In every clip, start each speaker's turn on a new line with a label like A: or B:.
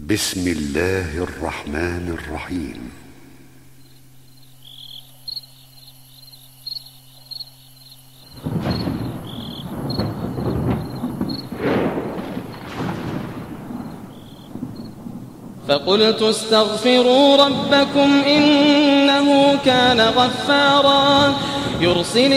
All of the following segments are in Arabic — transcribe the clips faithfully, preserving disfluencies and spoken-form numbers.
A: بسم الله الرحمن الرحيم.
B: فقلت استغفروا ربكم إنه كان غفارا يرسل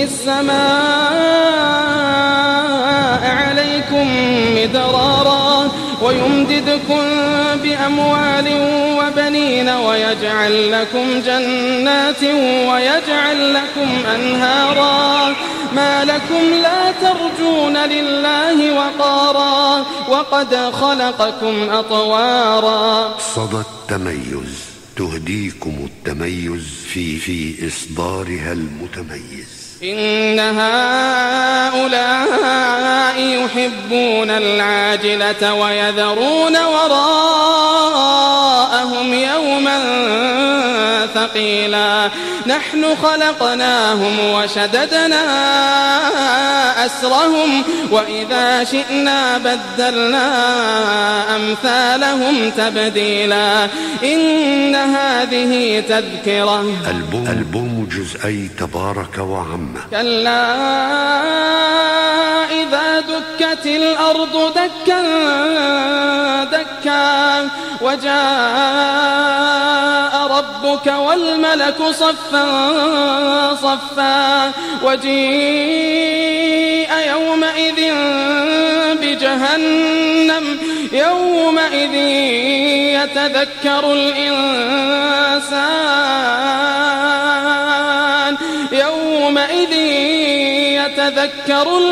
B: السماء عليكم مدرارا ويمددكم بأموال وبنين ويجعل لكم جنات ويجعل لكم أنهارا ما لكم لا ترجون لله وقارا وقد خلقكم أطوارا.
A: صدى التميز تهديكم التميز في في إصدارها المتميز.
B: إن هؤلاء يحبون العاجلة ويذرون وراءهم يوما ثقيلا نحن خلقناهم وشددنا أسرهم وإذا شئنا بدلنا أمثالهم تبديلا. إن هذه تذكرة.
A: ألبوم, ألبوم جزئي تبارك وعم.
B: كلا إذا دكت الأرض دكا دكا وجاء ربك والملك صفا صفا وجيء يومئذ بجهنم يومئذ يتذكر الإنسان يومئذ يتذكر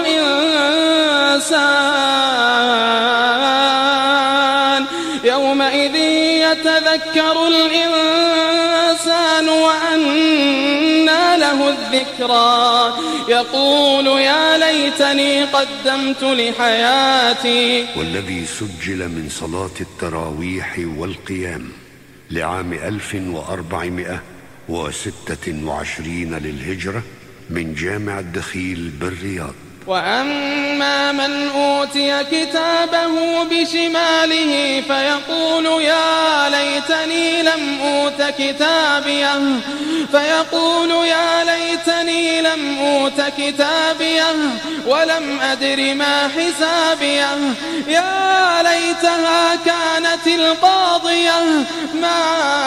B: الإنسان يومئذ يتذكر الإنسان وأنى له الذكرى يقول يا ليتني قدمت لحياتي.
A: والذي سجل من صلاة التراويح والقيام لعام ألف وأربعمائة وستة وعشرين للهجرة من جامع الدخيل بالرياض.
B: وأما من أوتي كتابه بشماله فيقول يا ليتني لم أوت كتابيه فيقول يا ليتني لم أوت كتابيه ولم أدر ما حسابيه يا ليتها كانت القاضية ما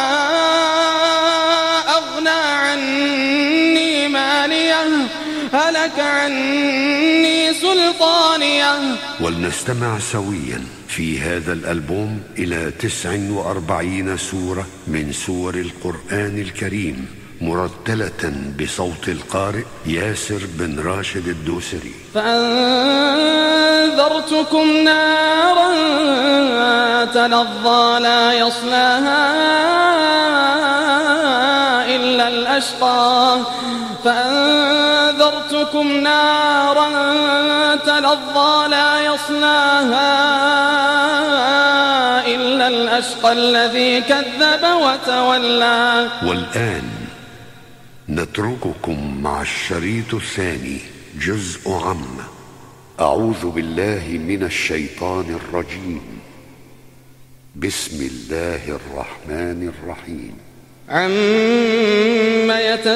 B: أغنى عني ماليه هلك عني سلطانيه.
A: ولنستمع سويا في هذا الألبوم إلى تسع وأربعين سورة من سور القرآن الكريم مرتلة بصوت القارئ ياسر بن راشد الدوسري.
B: فأنذرتكم نارا تلظى لا يصلاها إلا الأشقى فأنذرتكم نارا تلظى لا يصلاها إلا الأشقى الذي كذب وتولى.
A: والآن نترككم مع الشريط الثاني جزء عم. أعوذ بالله من الشيطان الرجيم. بسم الله الرحمن الرحيم.
B: عم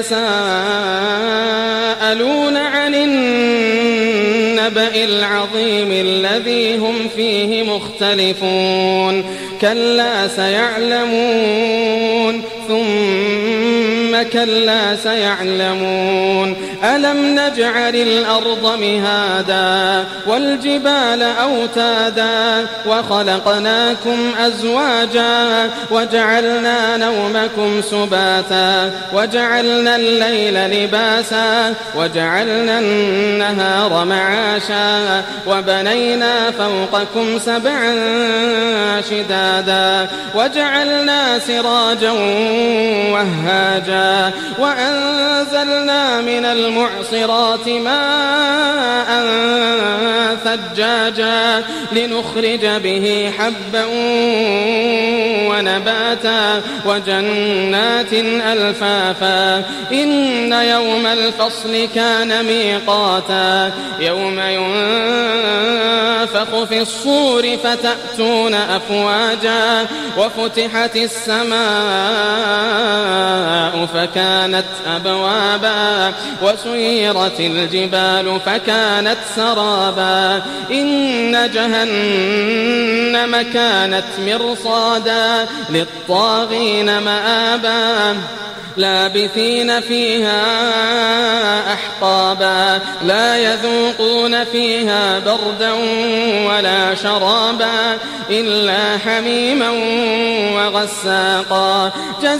B: يتساءلون عن النبأ العظيم الذي هم فيه مختلفون كلا سيعلمون ثم كلا سيعلمون ألم نجعل الأرض مهادا والجبال أوتادا وخلقناكم أزواجا وجعلنا نومكم سباتا وجعلنا الليل لباسا وجعلنا النهار معاشا وبنينا فوقكم سبعا شدادا وجعلنا سراجا وهاجا وأنزلنا من المعصرات ماء ثجاجا لنخرج به حبا ونباتا وجنات ألفافا إن يوم الفصل كان ميقاتا يوم ينفخ في الصور فتأتون أفواجا وفتحت السماء فكانت أبوابا وسيرت الجبال فكانت سرابا إن جهنم كانت مرصادا للطاغين مآبا لابثين فيها أحقابا لا يذوقون فيها بردا ولا شرابا إلا حميما وغساقا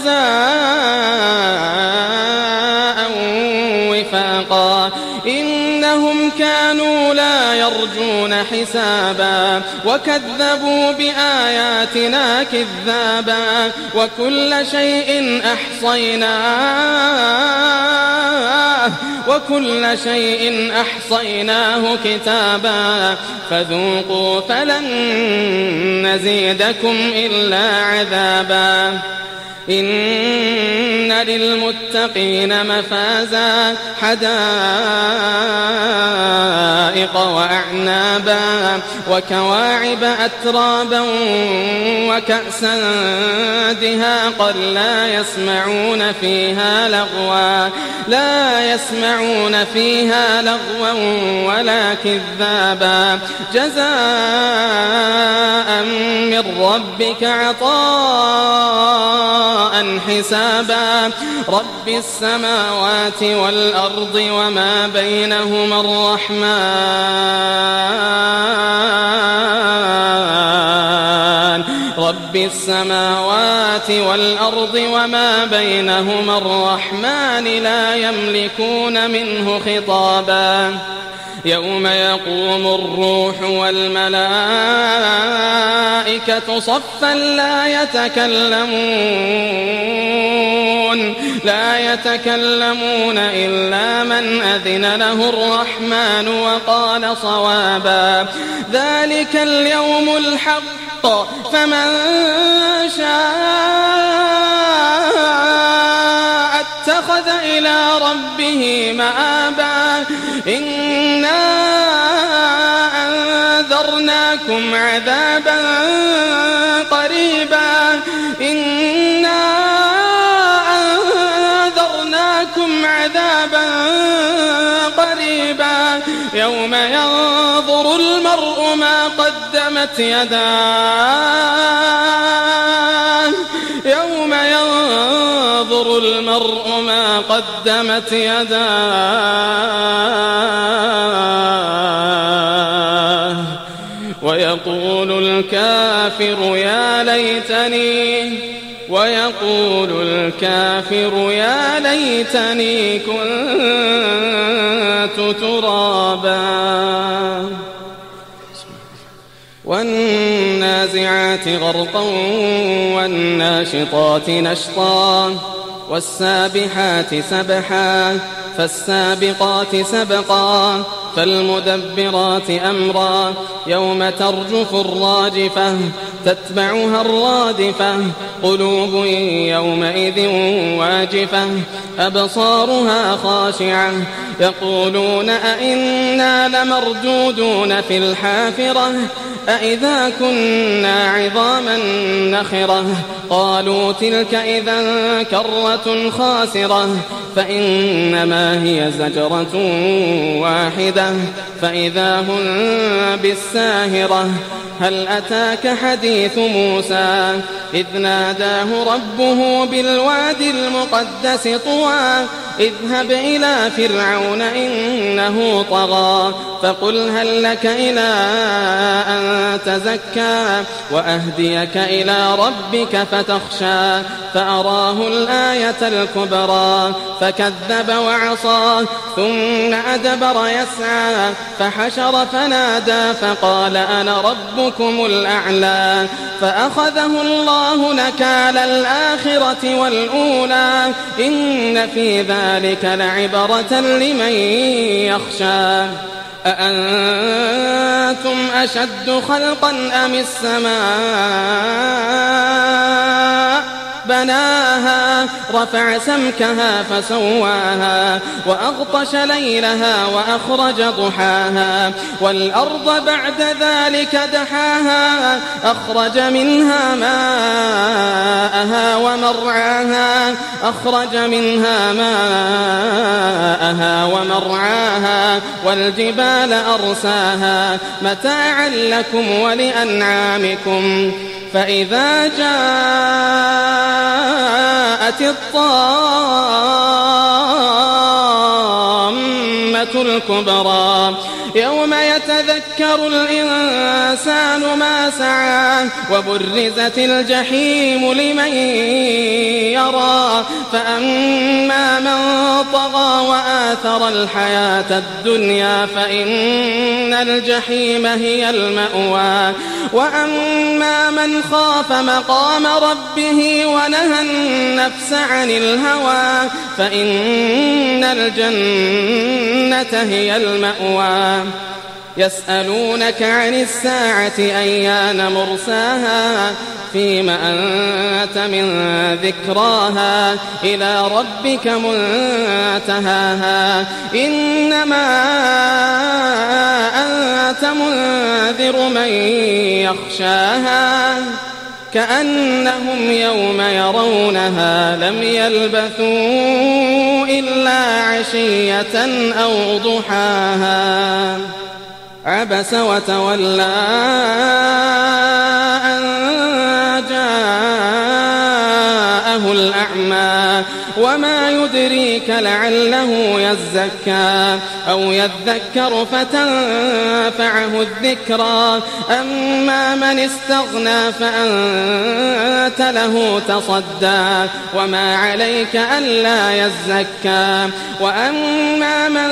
B: جزاء وفاقا إنهم كانوا لا يرجون حسابا وكذبوا بآياتنا كذابا وكل شيء أحصيناه وكل شيء أحصيناه كتابا فذوقوا فلن نزيدكم إلا عذابا إن للمتقين مفازا حدائق وأعنابا وكواعب أترابا وكأسا دهاقا لا يسمعون فيها لغوا لا يسمعون فيها لغوا ولا كذابا جزاء من ربك عطاء حسابا رب السماوات والأرض وما بينهما الرحمن رب السماوات والأرض وما بينهما الرحمن لا يملكون منه خطابا يوم يقوم الروح والملائكة صفا لا يتكلمون لا يتكلمون إلا من أذن له الرحمن وقال صوابا ذلك اليوم الحق فمن شاء اتخذ إلى ربه مآبا إنا أنذرناكم عذابا قريبا إنا أنذرناكم عذابا قريبا يوم ينظر المرء ما قدمت يداه يوم ينظر المرء ما قدمت يداه ويقول الكافر يا ليتني ويقول الكافر يا ليتني كنت ترابا والنازعات غرقا والناشطات نشطا والسابحات سبحا فالسابقات سبقا فالمدبرات أمرا يوم ترجف الراجفة تتبعها الرادفة قلوب يومئذ واجفة أبصارها خاشعة يقولون أئنا لمردودون في الحافرة أئذا كنا عظاما نخرة قالوا تلك إذا كرة خاسرة فإنما هي زجرة واحدة فإذا هم بالساهرة هل أتاك حديث موسى إذ ناداه ربه بالوادي المقدس طوى اذهب إلى فرعون إنه طغى فقل هل لك إلى أن تزكى وأهديك إلى ربك فتخشى فأراه الآية الكبرى فكذب وعصى ثم أدبر يسعى فحشر فنادى فقال أنا ربكم الأعلى فأخذه الله نكال الآخرة والأولى إن في ذلك لعبرة لمن يخشى أأنتم أشد خلقا أم السماء دحاها رفع سمكها فسواها وأغطش ليلها وأخرج ضحاها والأرض بعد ذلك دحاها أخرج منها ماءها ومرعاها أخرج منها ماءها ومرعاها والجبال أرساها متاعا لكم ولأنعامكم فإذا جاءت الطامة الكبرى يوم يتذكر الإنسان ما سعى وبرزت الجحيم لمن يرى فأما من طغى وآثر الحياة الدنيا فإن الجحيم هي المأوى وأما من خاف مقام ربه ونهى النفس عن الهوى فإن الجنة هي المأوى يسألونك عن الساعة أيان مرساها فيما أنت من ذكراها إلى ربك منتهاها إنما أنت منذر من يخشاها كأنهم يوم يرونها لم يلبثوا إلا عشية أو ضحاها عبس وتولى أن جاءه الأعمى وما يدريك لعله يزكى أو يذكر فتنفعه الذكرى أما من استغنى فأنت له تصدى وما عليك ألا يزكى وأما من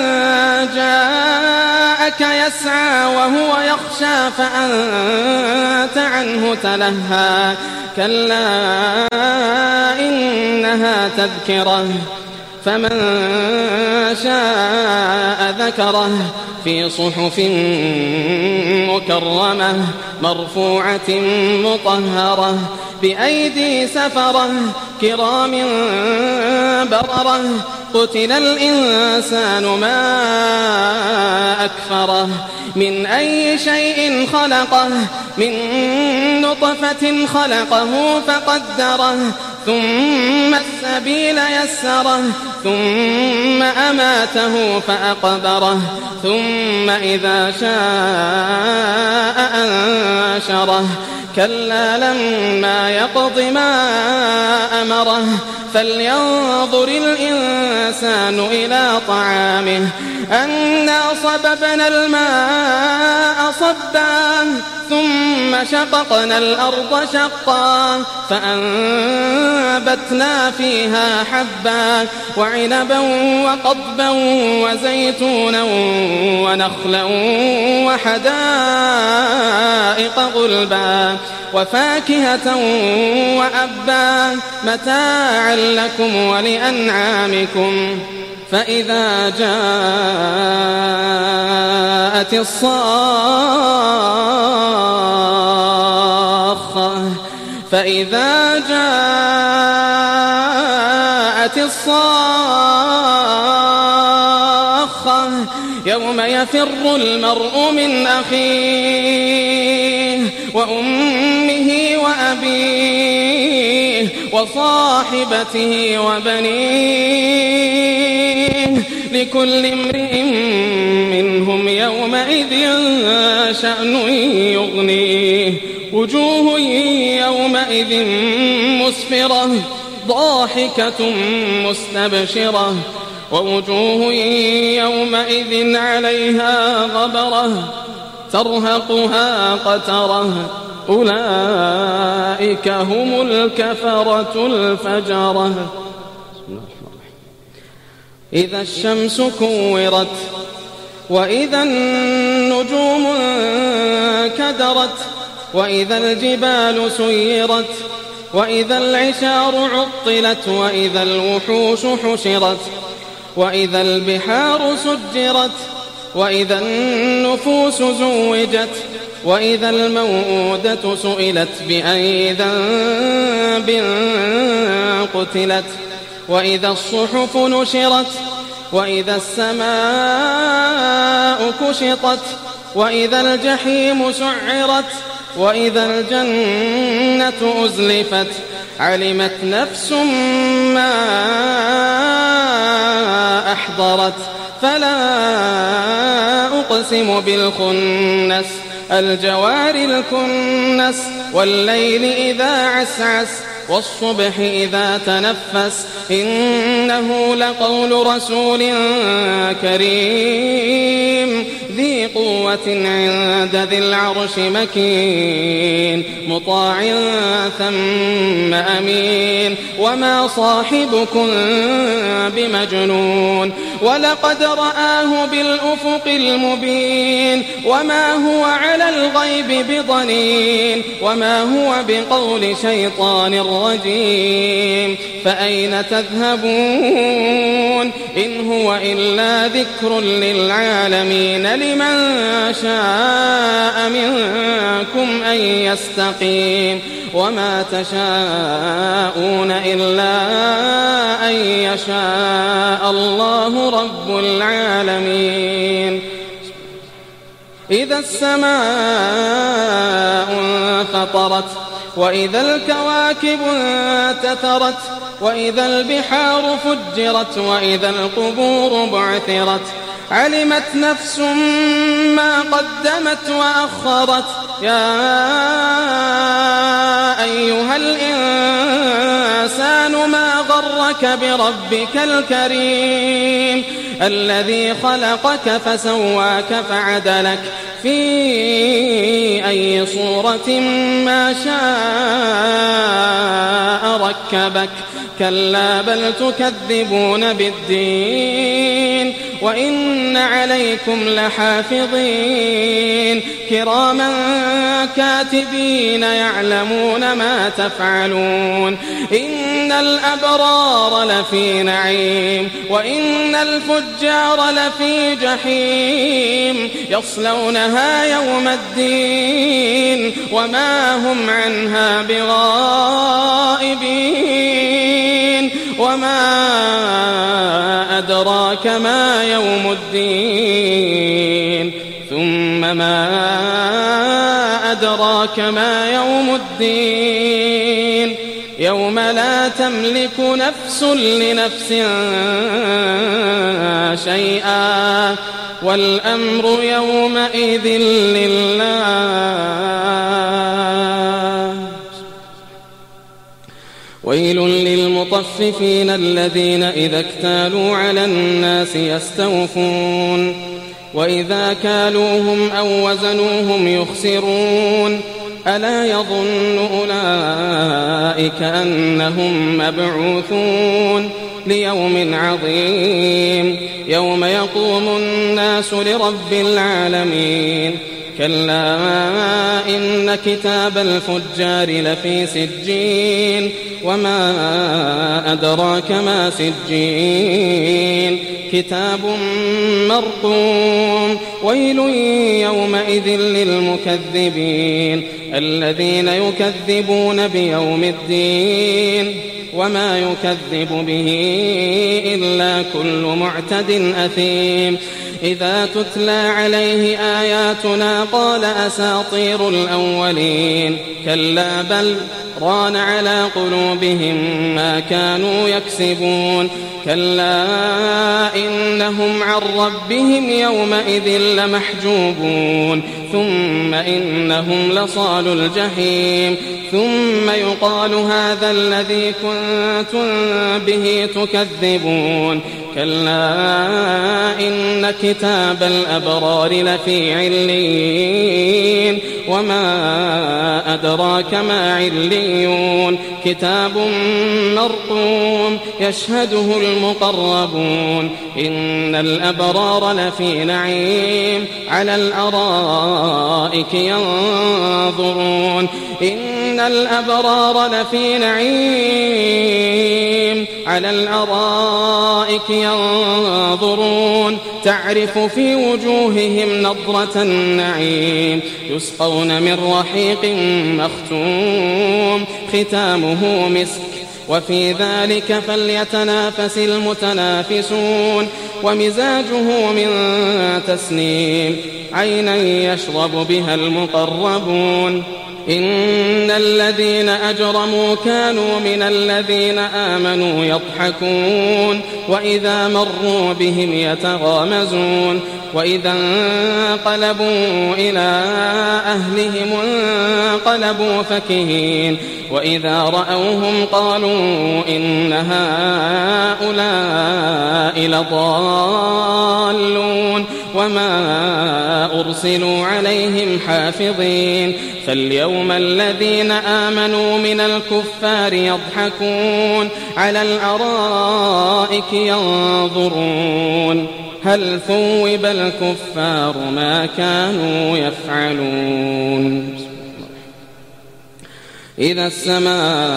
B: جاءك يسعى وهو يخشى فأنت عنه تلهى كلا إنها تذكرة فمن شاء ذكره في صحف مكرمة مرفوعة مطهرة بأيدي سفرة كرام بررة قتل الإنسان ما أكفره من أي شيء خلقه من نطفة خلقه فقدره ثم السبيل يسره ثم أماته فأقبره ثم إذا شاء أنشره كلا لما يقض ما أمره فلينظر الإنسان إلى طعامه أنا صببنا الماء صبا ثم شققنا الأرض شقا فأنبتنا فيها حبا وعنبا وقضبا وزيتونا ونخلا وحدائق غلبا وفاكهة وأبا متاعا لكم ولأنعامكم فإذا جاءت الصاخة فإذا جاءت الصاخة يوم يفر المرء من أخيه وأمه وأبيه وصاحبته وبنيه لكل امرئ منهم يومئذ شأن يغنيه وجوه يومئذ مسفرة ضاحكة مستبشرة ووجوه يومئذ عليها غبرة ترهقها قترة أولئك هم الكفرة الفجرة إذا الشمس كورت وإذا النجوم انكدرت وإذا الجبال سيرت وإذا العشار عطلت وإذا الوحوش حشرت وإذا البحار سجرت وإذا النفوس زوجت وإذا الموءودة سئلت بأي ذنب قتلت وإذا الصحف نشرت وإذا السماء كشطت وإذا الجحيم سعرت وإذا الجنة أزلفت علمت نفس ما أحضرت فلا أقسم بالخنس الجوار الكنس والليل إذا عسعس والصبح إذا تنفس إنه لقول رسول كريم ذي قوة عند ذي العرش مكين مطاع ثم أمين وما صاحبكم بمجنون ولقد رآه بالأفق المبين وما هو على الغيب بضنين وما هو بقول شيطان رجيم فأين تذهبون إن هو إلا ذكر للعالمين لمن شاء منكم أن يستقيم وما تشاءون إلا أن يشاء الله رب العالمين إذا السماء انفطرت وإذا الكواكب انتثرت وإذا البحار فجرت وإذا القبور بعثرت علمت نفس ما قدمت وأخرت يا أيها الإنسان ما غرك بربك الكريم الذي خلقك فسواك فعدلك في أي صورة ما شاء ركبك كلا بل تكذبون بالدين وإن عليكم لحافظين كراما كاتبين يعلمون ما تفعلون إن الأبرار لفي نعيم وإن الفجار لفي جحيم يصلونها يوم الدين وما هم عنها بغائبين وما أدراك ما يوم الدين ثم ما أدراك ما يوم الدين يوم لا تملك نفس لنفس شيئا والأمر يومئذ لله ويل للمطففين الذين إذا اكتالوا على الناس يستوفون وإذا كالوهم أو وزنوهم يخسرون ألا يظن أولئك أنهم مبعوثون ليوم عظيم يوم يقوم الناس لرب العالمين كلا إن كتاب الفجار لفي سجين وما أدراك ما سجين كتاب مرقوم ويل يومئذ للمكذبين الذين يكذبون بيوم الدين وما يكذب به إلا كل معتد أثيم إذا تتلى عليه آياتنا قال أساطير الأولين كلا بل ران على قلوبهم ما كانوا يكسبون كلا إنهم عن ربهم يومئذ لمحجوبون ثم إنهم لصال الجحيم ثم يقال هذا الذي كنتم به تكذبون كلا إن كتاب الأبرار لفي عليين وما أدراك ما عليون كتاب مرقوم يشهده المقربون إن الأبرار لفي نعيم على الأرائك ينظرون إن الأبرار لفي نعيم على الأرائك ينظرون تعرف في وجوههم نضرة النعيم يسقون من رحيق مختوم ختامه مسك وفي ذلك فليتنافس المتنافسون ومزاجه من تسنيم عينا يشرب بها المقربون إن الذين أجرموا كانوا من الذين آمنوا يضحكون وإذا مروا بهم يتغامزون وإذا انقلبوا إلى أهلهم انقلبوا فكهين وإذا رأوهم قالوا إن هؤلاء لضالون وما أرسلوا عليهم حافظين فاليوم الذين آمنوا من الكفار يضحكون على الأرائك ينظرون هل ثوب الكفار ما كانوا يفعلون إذا السماء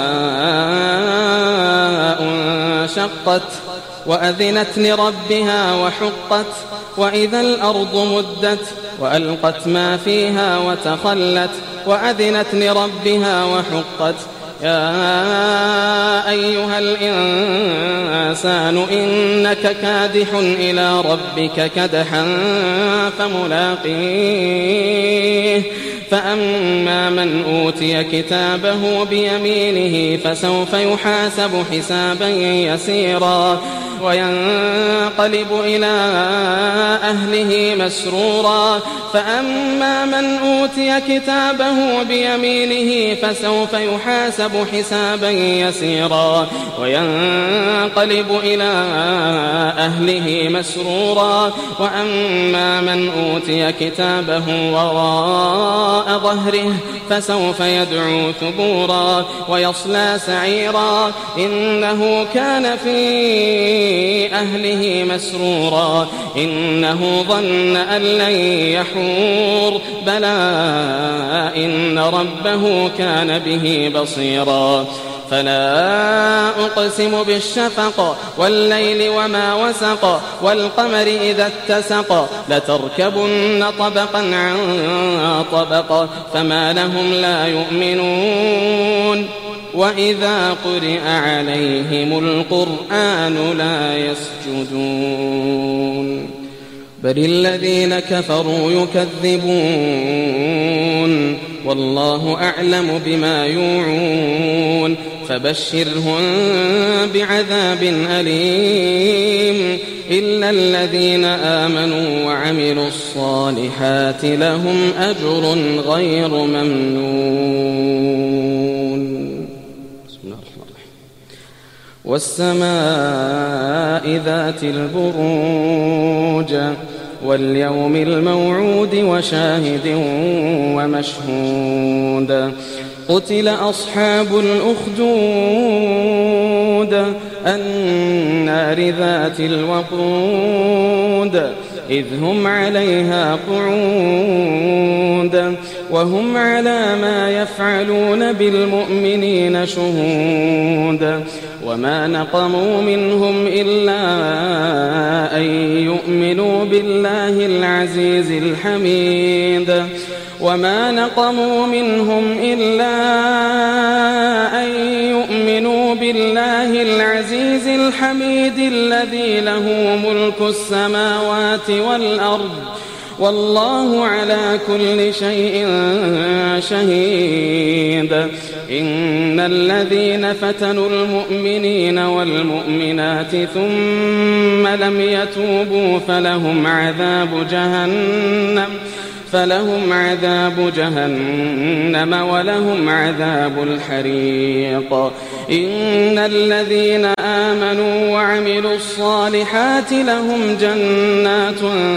B: انشقت وأذنت لربها وحقت وإذا الأرض مدت وألقت ما فيها وتخلت وأذنت لربها وحقت يا أيها الإنسان إنك كادح إلى ربك كدحا فملاقيه فأما من أوتي كتابه بيمينه فسوف يحاسب حسابا يسيرا وينقلب إلى أهله مسرورا فأما من أوتي كتابه بيمينه فسوف يحاسب حسابا يسيرا وينقلب إلى أهله مسرورا وأما من أوتي كتابه وراء ظهره فسوف يدعو ثبورا ويصلى سعيرا إنه كان في أهله مسرورا إنه ظن أن لن يحور بلى إن ربه كان به بصيرا فلا أقسم بالشفق والليل وما وسق والقمر إذا اتسق لتركبن طبقا عن طبق فما لهم لا يؤمنون وإذا قرئ عليهم القرآن لا يسجدون بل الذين كفروا يكذبون والله أعلم بما يوعون فبشرهم بعذاب أليم إلا الذين آمنوا وعملوا الصالحات لهم أجر غير ممنون. والسماء ذات البروج واليوم الموعود وشاهد ومشهود قتل أصحاب الأخدود النار ذات الوقود إذ هم عليها قعود وهم على ما يفعلون بالمؤمنين شهود وما نقموا منهم إلا أن يؤمنوا بالله العزيز الحميد وما نقموا منهم إلا أن يؤمنوا بالله العزيز الحميد الذي له ملك السماوات والأرض والله على كل شيء شهيد. إن الذين فتنوا المؤمنين والمؤمنات ثم لم يتوبوا فلهم عذاب جهنم فلهم عذاب جهنم ولهم عذاب الحريق. إن الذين آمنوا وعملوا الصالحات لهم جنات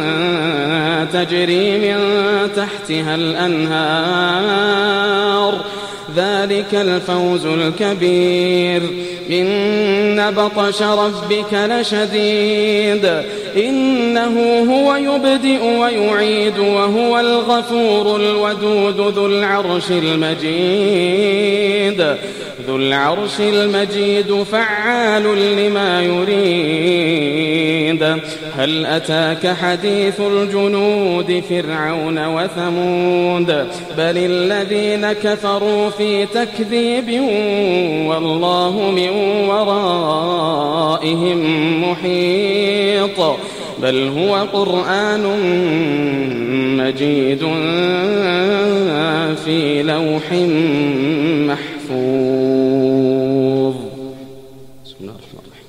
B: تجري من تحتها الأنهار ذلك الفوز الكبير. إن بطش ربك لشديد إنه هو يبدئ ويعيد وهو الغفور الودود ذو العرش المجيد ذو العرش المجيد فعال لما يريد. هل أتاك حديث الجنود فرعون وثمود بل الذين كفروا في تكذيب والله من ورائهم محيط. بل هو قرآن مجيد في لوح محفوظ. بسم الله الرحمن الرحيم.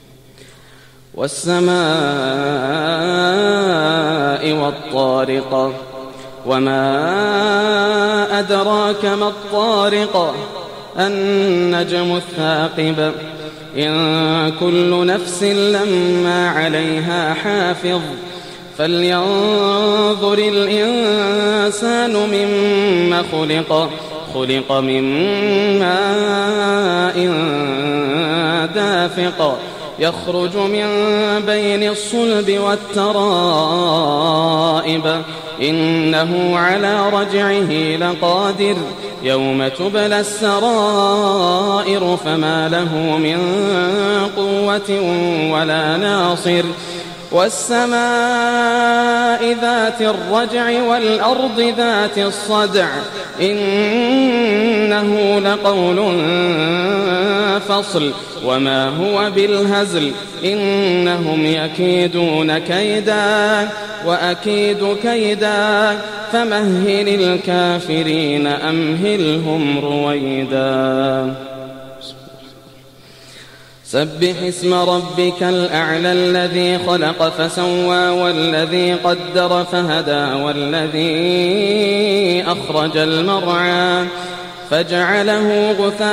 B: والسماء والطارق وما أدراك ما الطارق النجم الثاقب إن كل نفس لما عليها حافظ فلينظر الإنسان مما خلق خلق من ماء دافق يخرج من بين الصلب والترائب إنه على رجعه لقادر يوم تبلى السرائر فما له من قوة ولا ناصر. والسماء ذات الرجع والأرض ذات الصدع إنه لقول فصل وما هو بالهزل إنهم يكيدون كيدا وأكيد كيدا فمهل الكافرين أمهلهم رويدا. سبح اسم ربك الأعلى الذي خلق فسوى والذي قدر فهدى والذي أخرج المرعى فجعله غثاء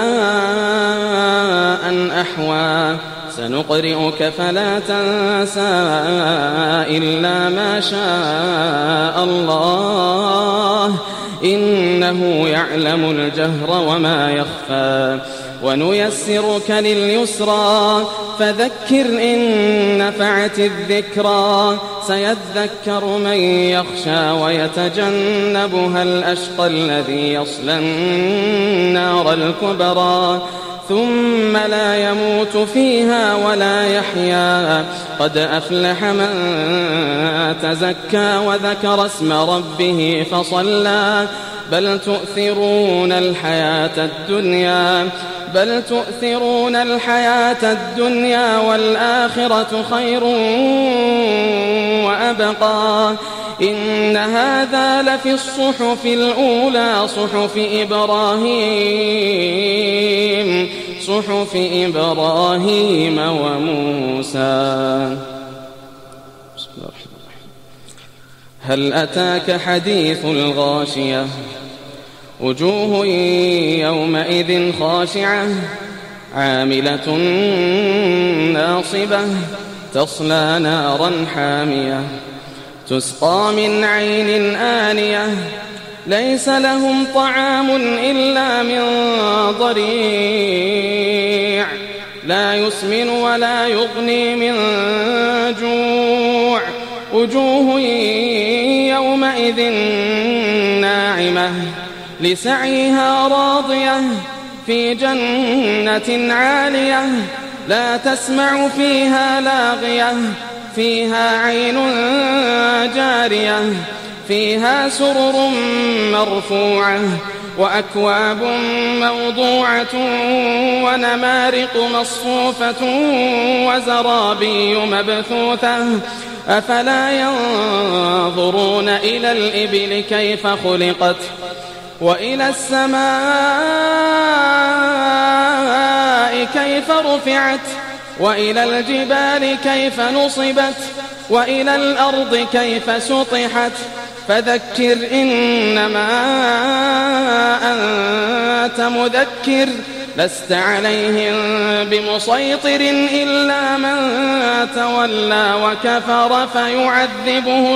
B: أحوى سنقرئك فلا تنسى إلا ما شاء الله إنه يعلم الجهر وما يخفى ونيسرك لليسرى فذكر إن نفعت الذكرى سيذكر من يخشى ويتجنبها الأشقى الذي يصلى النار الكبرى ثم لا يموت فيها ولا يحيا قد أفلح من تزكى وذكر اسم ربه فصلى بل تؤثرون الحياة الدنيا بل تؤثرون الحياة الدنيا والآخرة خير وأبقى إن هذا لفي الصحف الأولى صحف إبراهيم صحف إبراهيم وموسى. بسم الله الرحمن الرحيم. هل أتاك حديث الغاشية وجوه يومئذ خاشعة عاملة ناصبة تصلى نارا حامية تسقى من عين آنية ليس لهم طعام إلا من ضريع لا يسمن ولا يغني من جوع وجوه يومئذ ناعمة لسعيها راضية في جنة عالية لا تسمع فيها لاغية فيها عين جارية فيها سرر مرفوعة وأكواب موضوعة ونمارق مصفوفة وزرابي مبثوثة أفلا ينظرون إلى الإبل كيف خلقت وإلى السماء كيف رفعت وإلى الجبال كيف نصبت وإلى الأرض كيف سطحت فذكر إنما أنت مذكر لست عليهم بمسيطر إلا من تولى وكفر فيعذبه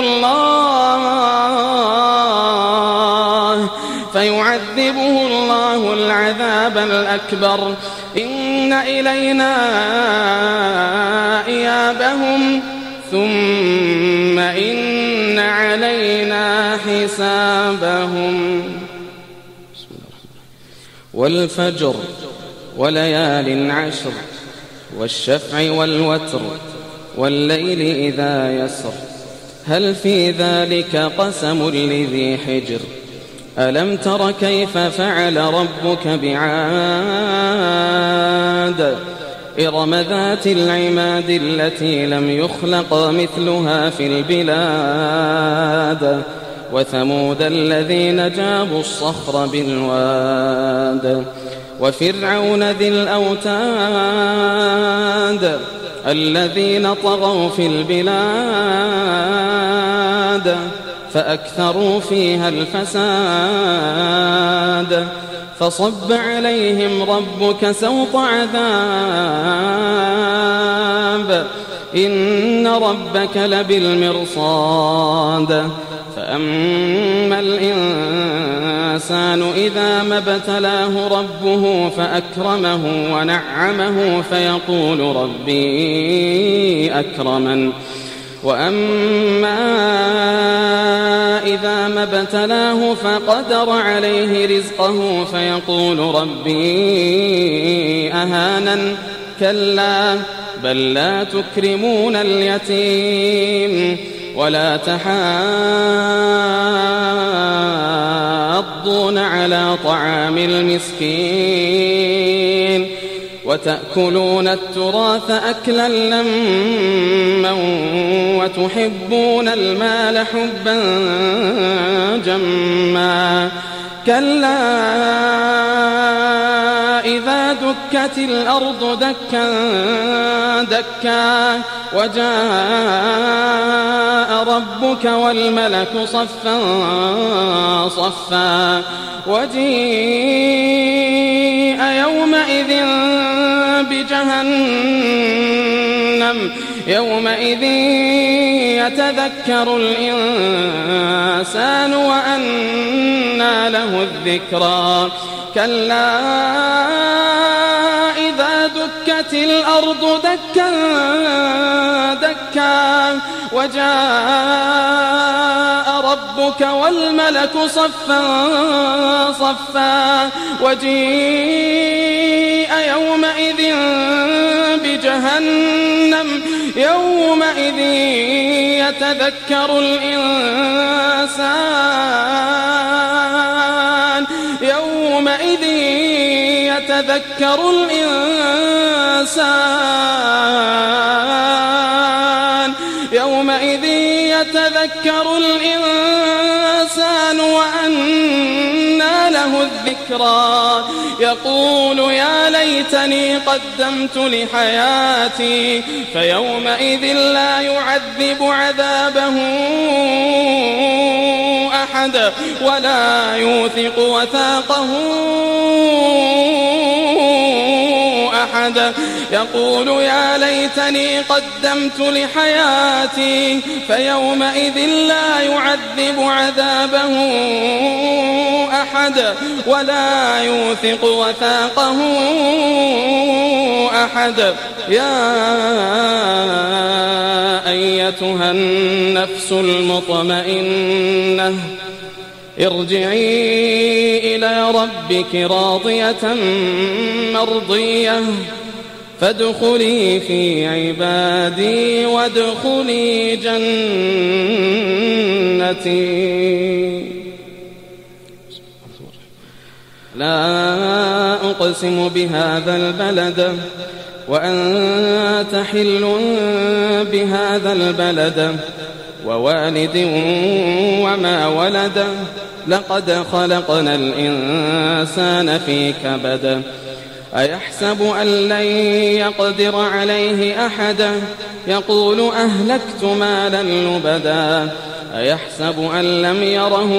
B: الله فيعذبه الله العذاب الأكبر إن إلينا إيابهم ثم إن علينا حسابهم. والفجر وليال عشر والشفع والوتر والليل إذا يسر هل في ذلك قسم لذي حجر ألم تر كيف فعل ربك بعاد إرم ذات العماد التي لم يخلق مثلها في البلاد وثمود الذين جابوا الصخر بالواد وفرعون ذي الأوتاد الذين طغوا في البلاد فأكثروا فيها الفساد فصب عليهم ربك سوط عذاب إن ربك لبالمرصاد فأما الإنسان إذا ما ابتلاه ربه فأكرمه ونعمه فيقول ربي أكرمن وأما إذا ما ابتلاه فقدر عليه رزقه فيقول ربي أهانن كلا بل لا تكرمون اليتيم ولا تحاضون على طعام المسكين وتأكلون التراث أكلا لما وتحبون المال حبا جما كلا إذا دكت الأرض دكا دكا وجاء ربك والملك صفا صفا وجيء يومئذ بجهنم يومئذ يتذكر الإنسان وأنى له الذكرى كلا إذا دكت الأرض دكا دكا وجاء ربك والملك صفا صفا وجيء يومئذ بجهنم يومئذ يتذكر الإنسان يومئذ يتذكر الإنسان يومئذ يتذكر الإنسان وأنى له الذكرى يقول يا ليتني قدمت لحياتي فيومئذ لا يعذب عذابه أحد ولا يوثق وثاقه أحد يقول يا ليتني قدمت لحياتي فيومئذ لا يعذب عذابه أحد ولا يوثق وثاقه أحد يا أيتها النفس المطمئنة ارجعي إلى ربك راضية مرضية فادخلي في عبادي وادخلي جنتي لا أقسم بهذا البلد وأنت حل بهذا البلد ووالد وما ولد لقد خلقنا الإنسان في كبد أيحسب أن لن يقدر عليه أحد يقول أهلكت مالا لبدا أيحسب أن لم يره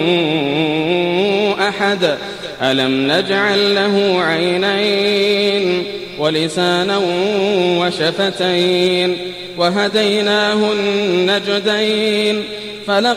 B: أحد ألم نجعل له عينين ولسانا وشفتين وهديناه النجدين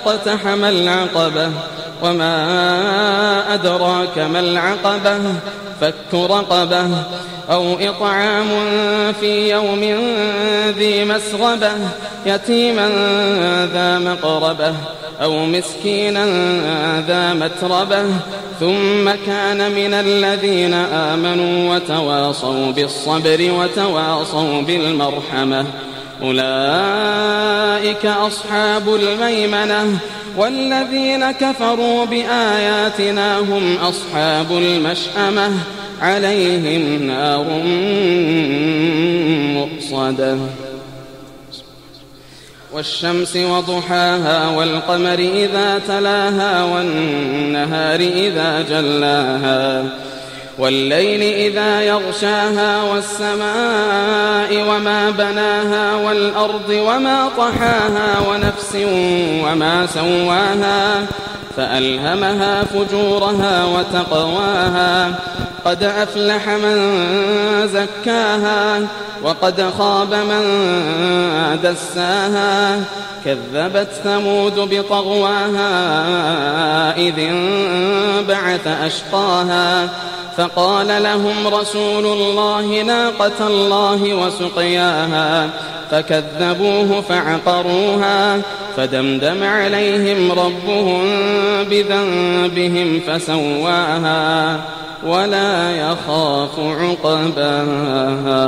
B: فلاقتحم العقبة وما أدراك ما العقبة فك رقبة أو إطعام في يوم ذي مسغبة يتيما ذا مقربة أو مسكينا ذا متربة ثم كان من الذين آمنوا وتواصوا بالصبر وتواصوا بالمرحمة أولئك أصحاب الميمنة والذين كفروا بآياتنا هم أصحاب المشأمة عليهم نار مؤصدة والشمس وضحاها والقمر إذا تلاها والنهار إذا جلاها والليل إذا يغشاها والسماء وما بناها والأرض وما طحاها ونفس وما سواها فألهمها فجورها وتقواها قد أفلح من زكاها وقد خاب من دساها كذبت ثمود بطغواها إذ انبعث أشقاها فقال لهم رسول الله ناقة الله وسقياها فكذبوه فعقروها فدمدم عليهم ربهم بذنبهم فسواها ولا يخاف عقباها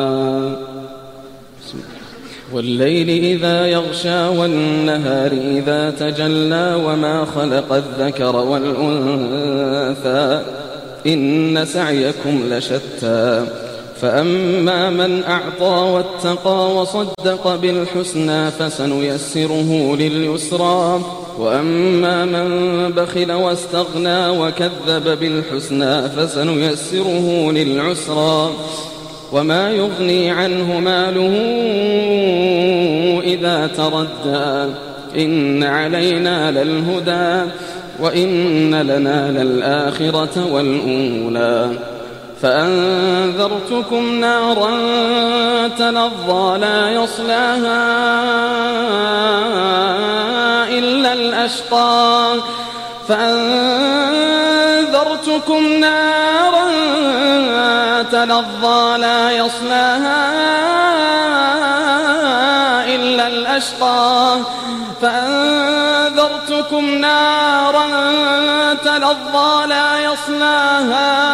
B: والليل إذا يغشى والنهار إذا تجلى وما خلق الذكر والأنثى إن سعيكم لشتى فأما من أعطى واتقى وصدق بالحسنى فسنيسره لليسرى وأما من بخل واستغنى وكذب بالحسنى فسنيسره للعسرى وما يغني عنه ماله إذا تردى إن علينا للهدى وإن لنا للآخرة والأولى فأنذرتكم نارا تلظى لا يصلاها إلا الأشقى فأنذرتكم نارا تلظى لا يصلاها إلا الأشقى فأنذرتكم نارا تلظى لا يصلاها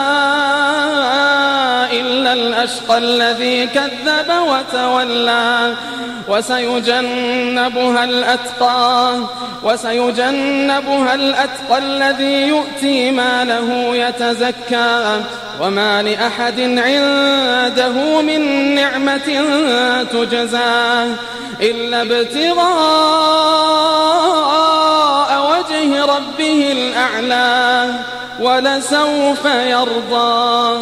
B: إلا الأشقى الذي كذب وتولى وسيجنبها الأتقى وسيجنبها الأتقى الذي يؤتي ماله يتزكى وما لأحد عنده من نعمة تجزى إلا ابتغاء وجه ربه الأعلى ولسوف يرضى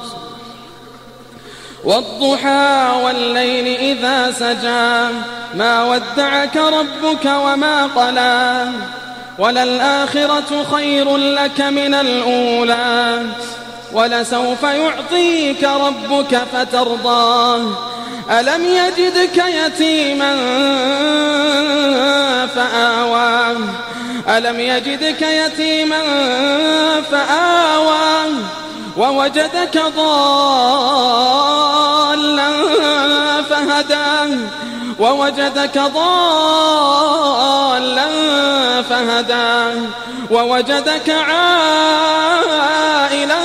B: والضحى والليل إذا سجى ما ودعك ربك وما قلى وللآخرة خير لك من الأولى ولسوف يعطيك ربك فترضى ألم يجدك يتيما فآوى ألم يجدك يتيما فآوى ووجدك ضالا فهدى ووجدك ضالا فهدى ووجدك عائلا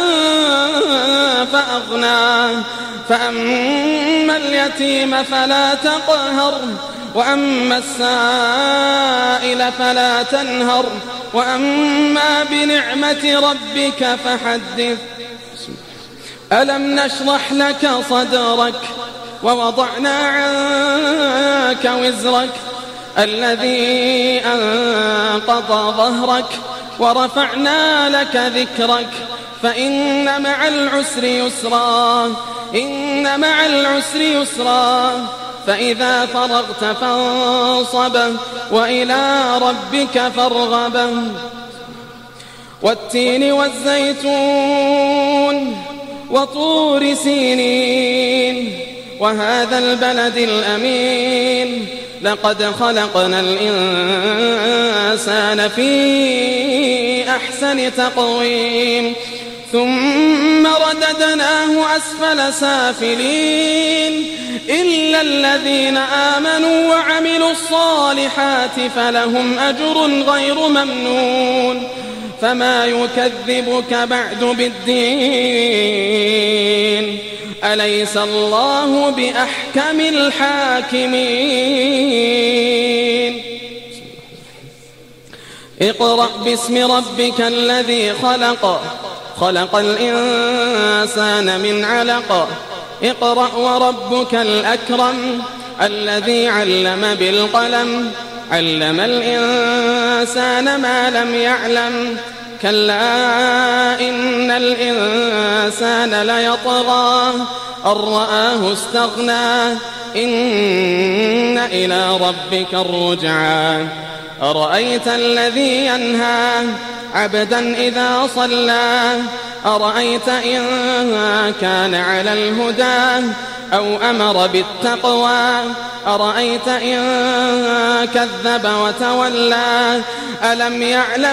B: فأغنى فأما اليتيم فلا تقهر وأما السائل فلا تنهر وأما بنعمة ربك فحدث ألم نشرح لك صدرك ووضعنا عنك وزرك الذي أنقض ظهرك ورفعنا لك ذكرك فإن مع العسر يسرا إن مع العسر يسرا فإذا فرغت فانصب وإلى ربك فارغب والتين والزيتون وطور سينين وهذا البلد الأمين لقد خلقنا الإنسان في أحسن تقويم ثم رددناه أسفل سافلين إلا الذين آمنوا وعملوا الصالحات فلهم أجر غير ممنون فما يكذبك بعد بالدين أليس الله بأحكم الحاكمين اقرأ باسم ربك الذي خلق خلق الإنسان من علق اقرأ وربك الأكرم الذي علم بالقلم علم الإنسان ما لم يعلم كلا إن الإنسان ليطغى أن رآه استغنى إن إلى ربك الرجعى أرأيت الذي ينهى عبدا إذا صلى أرأيت إن كان على الهدى أو أمر بالتقوى أرأيت إن كذب وتولى ألم يعلم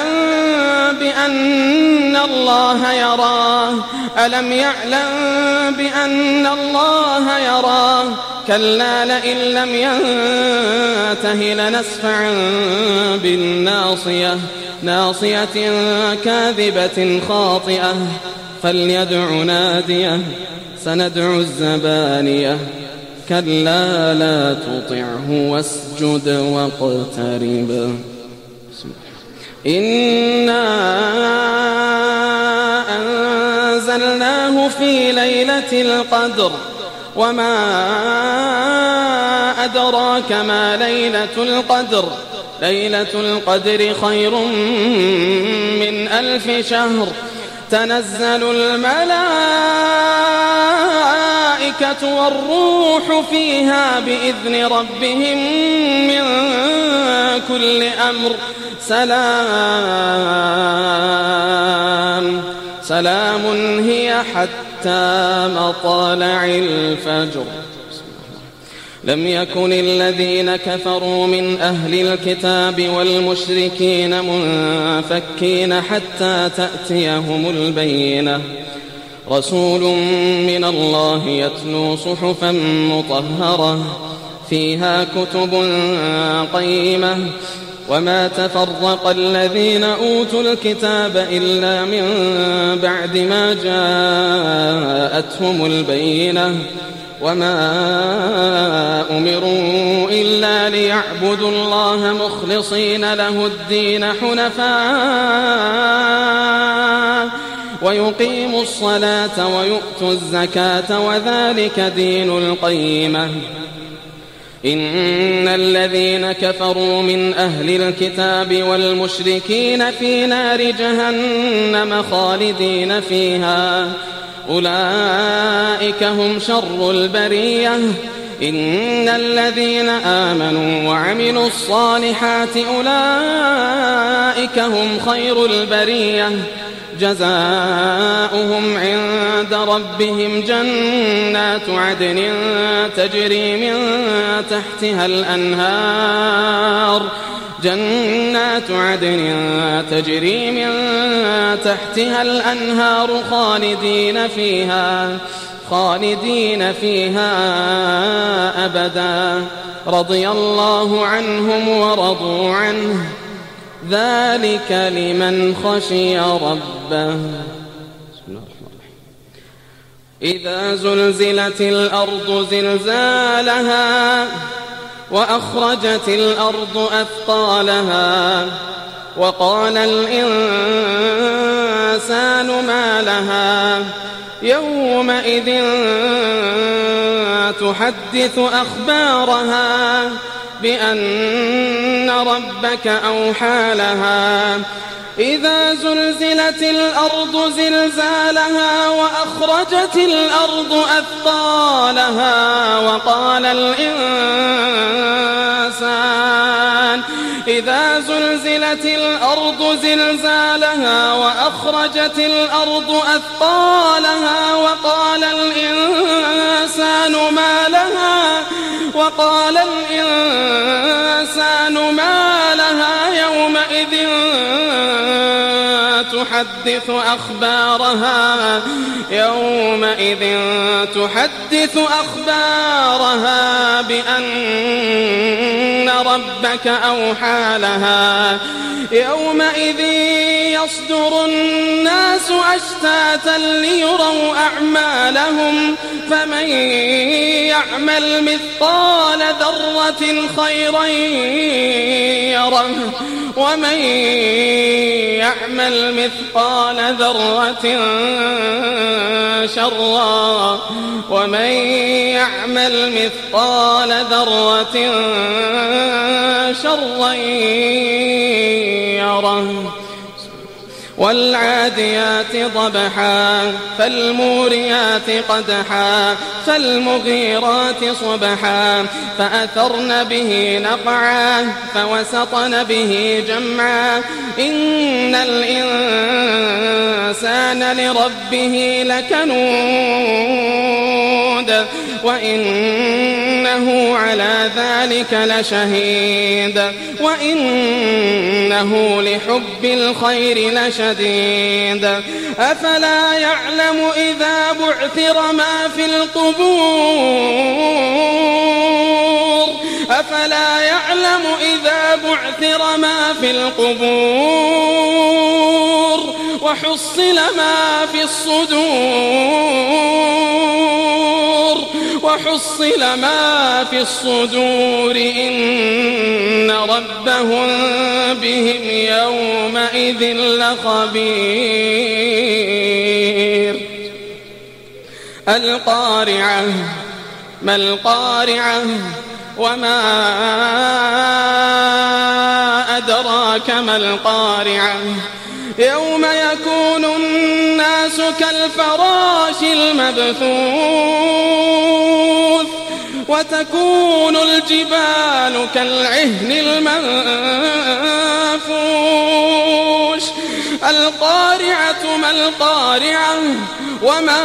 B: بأن الله يراه ألم يعلم بأن الله يراه كلا لئن لم ينته لنسفعا بالناصية ناصية كاذبة خاطئة فليدع ناديه سندع الزبانية كلا لا تطعه واسجد واقترب إنا أنزلناه في ليلة القدر وما أدراك ما ليلة القدر ليلة القدر خير من ألف شهر تنزل الملائكة والروح فيها بإذن ربهم من كل أمر سلام سلام هي حتى مطلع الفجر لم يكن الذين كفروا من أهل الكتاب والمشركين منفكين حتى تأتيهم البينة رسول من الله يتلو صحفا مطهرة فيها كتب قيمة وما تفرق الذين أوتوا الكتاب إلا من بعد ما جاءتهم البينة وما أمروا إلا ليعبدوا الله مخلصين له الدين حنفاء ويقيموا الصلاة ويؤتوا الزكاة وذلك دين القيمة إن الذين كفروا من أهل الكتاب والمشركين في نار جهنم خالدين فيها أولئك هم شر البرية إن الذين آمنوا وعملوا الصالحات أولئك هم خير البرية جزاؤهم عند ربهم جنات عدن تجري من تحتها الأنهار جنات عدن تجري من تحتها الأنهار خالدين فيها خالدين فيها أبدا رضي الله عنهم ورضوا عنه ذلك لمن خشي ربه إذا زلزلت الأرض زلزالها وأخرجت الأرض أثقالها وقال الإنسان ما لها يومئذ تحدث أخبارها بأن ربك أوحى لها إذا زلزلت الأرض زلزالها وأخرجت الأرض أثقالها وقال الإنسان إذا زلزلت الأرض زلزالها وأخرجت الأرض أثقالها وقال الإنسان ما لها وقال الإنسان ما لها يومئذ تحدث أخبارها يومئذ تحدث أخبارها بأن ربك أوحى لها يومئذ يصدر الناس أشتاتا ليروا أعمالهم فمن يعمل مثقال ذرة خيرا يره ومن يعمل مثقال ذرة شرا ومن يعمل مثقال ذرة شرا يره والعاديات ضبحا فالموريات قدحا فالمغيرات صبحا فأثرن به نقعا فوسطن به جمعا إن الإنسان لربه لكنود وإنه على ذلك لشهيد وإنه لحب الخير لشديد أفلا يعلم إذا بعثر ما في القبور أفلا يعلم إذا بعثر ما في القبور وحصل ما في الصدور وحصل ما في الصدور إن ربهم بهم يومئذ لخبير القارعة ما القارعة وما أدراك ما القارعة يوم يكون الناس كالفراش المبثوث وتكون الجبال كالعهن المنفوش القارعة ما القارعة وما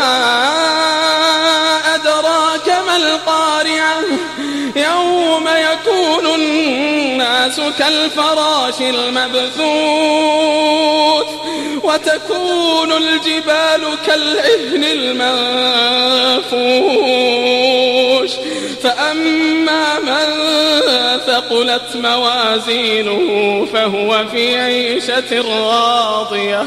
B: أدراك ما القارعة يوم يكون الناس كالفراش المبثوث وتكون الجبال كالعهن المنفوش فأما من ثقلت موازينه فهو في عيشة راضية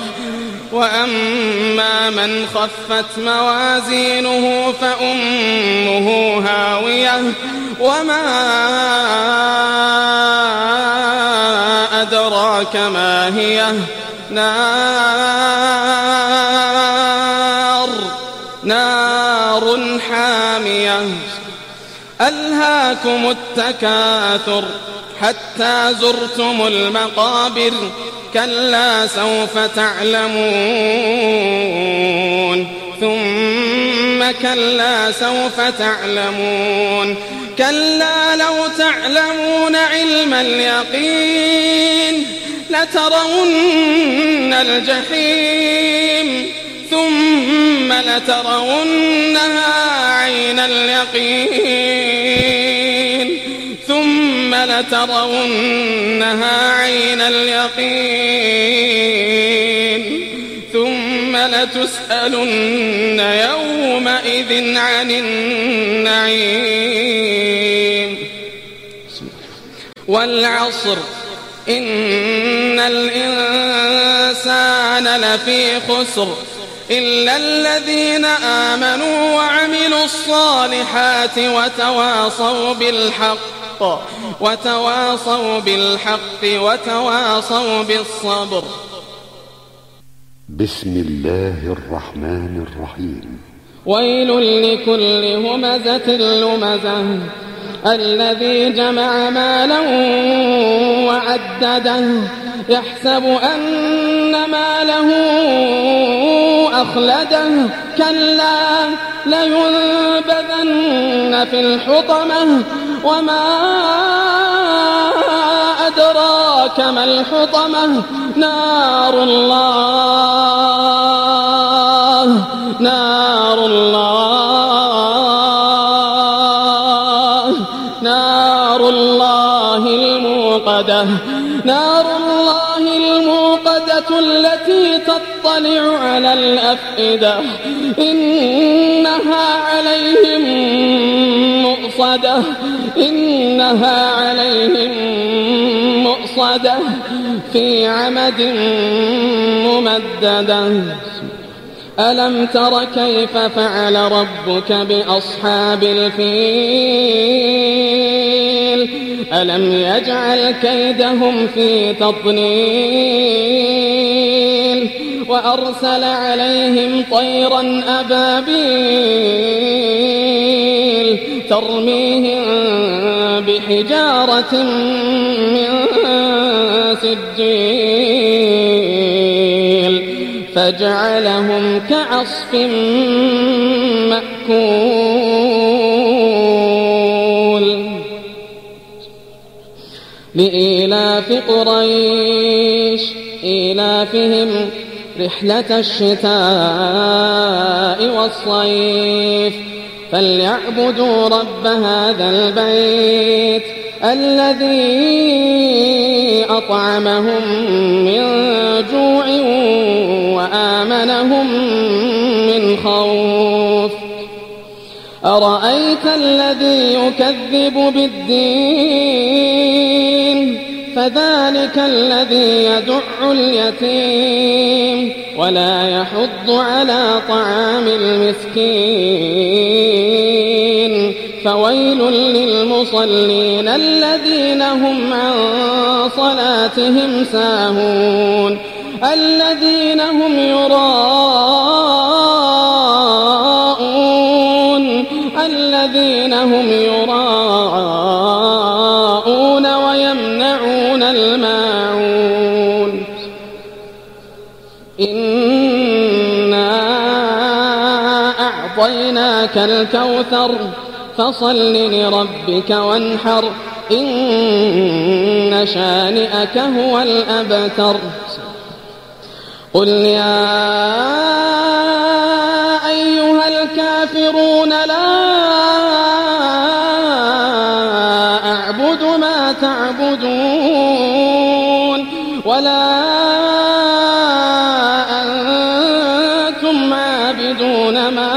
B: وأما من خفت موازينه فأمه هاوية وما أدراك ما هي نار نار حامية ألهاكم التكاثر حتى زرتم المقابر كلا سوف تعلمون ثم كلا سوف تعلمون كلا لو تعلمون علم اليقين لترون الجحيم ثم لترونها عين اليقين ثم لترونها عين اليقين ثم لتسألن يومئذ عن النعيم والعصر إن الإنسان لفي خسر إلا الذين آمنوا وعملوا الصالحات وتواصوا بالحق وتواصوا بالحق وتواصوا بالصبر.
A: بسم الله الرحمن الرحيم.
B: ويل لكل همزة لمزة الذي جمع مالا وعدده يحسب أن ماله أخلده كلا لينبذن في الحطمة وما أدراك ما الحطمة نار الله نار الله نار الله الموقدة نار الله الموقدة التي تطلع تطلع على الأفئدة إنها عليهم مؤصدة إنها عليهم مؤصدة في عمد ممددة. ألم تر كيف فعل ربك بأصحاب الفيل ألم يجعل كيدهم في تضليل وأرسل عليهم طيرا أبابيل ترميهم بحجارة من سجيل فجعلهم كعصف مأكول. لإيلاف قريش إيلافهم رحلة الشتاء والصيف فليعبدوا رب هذا البيت الذي أطعمهم من جوع وآمنهم من خوف. أرأيت الذي يكذب بالدين فذلك الذي يدع اليتيم ولا يحض على طعام المسكين فويل للمصلين الذين هم عن صلاتهم ساهون الذين هم يراءون الذين هم يراءون ويمنعون الماعون. إنا أعطيناك الكوثر فصل لربك وانحر إن شانئك هو الأبتر. قل يا أيها الكافرون لا أعبد ما تعبدون ولا أنتم عابدون ما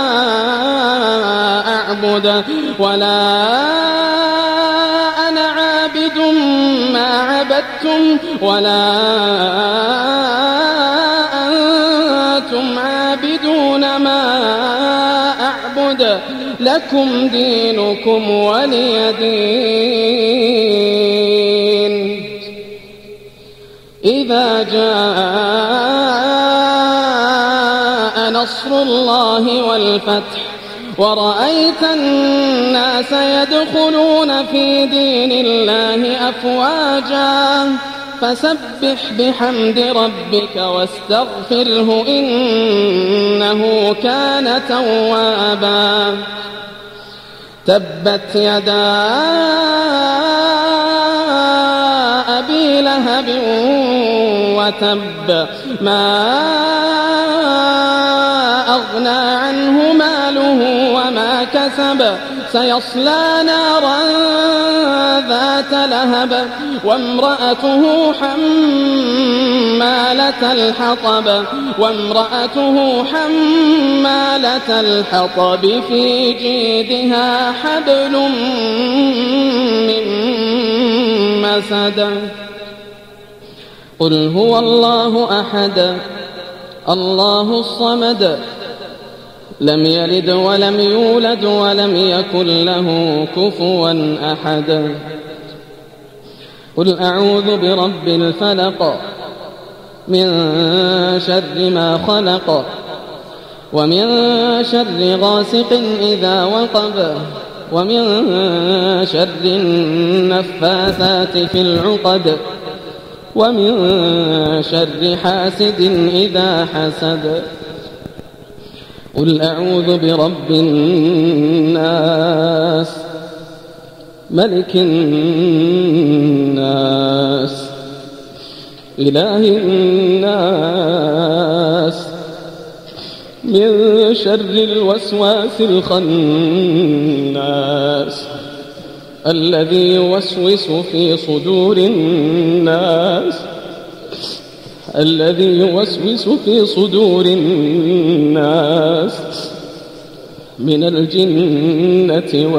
B: أعبد ولا أنا عابد ما عبدتم ولا أنتم عابدون ما أعبد لكم دينكم ولي دين. إذا جاء نصر الله والفتح ورأيت الناس يدخلون في دين الله أفواجا فسبح بحمد ربك واستغفره إنه كان توابا. تبت يدا أبي لهب وتب ما أغنى عنه ماله وما كسب سيصلى نارا ذات لهب وامرأته حمالة الحطب وامرأته حمالة الحطب في جيدها حبل من مسد. قل هو الله أحد الله الصمد لم يلد ولم يولد ولم يكن له كفوا أحد. قل أعوذ برب الفلق من شر ما خلق ومن شر غاسق إذا وقب ومن شر النفاثات في العقد ومن شر حاسد إذا حسد. قل أعوذ برب الناس ملك الناس إله الناس من شر الوسواس الخناس الذي يوسوس في صدور الناس الذي يوسوس في صدور الناس من الجنة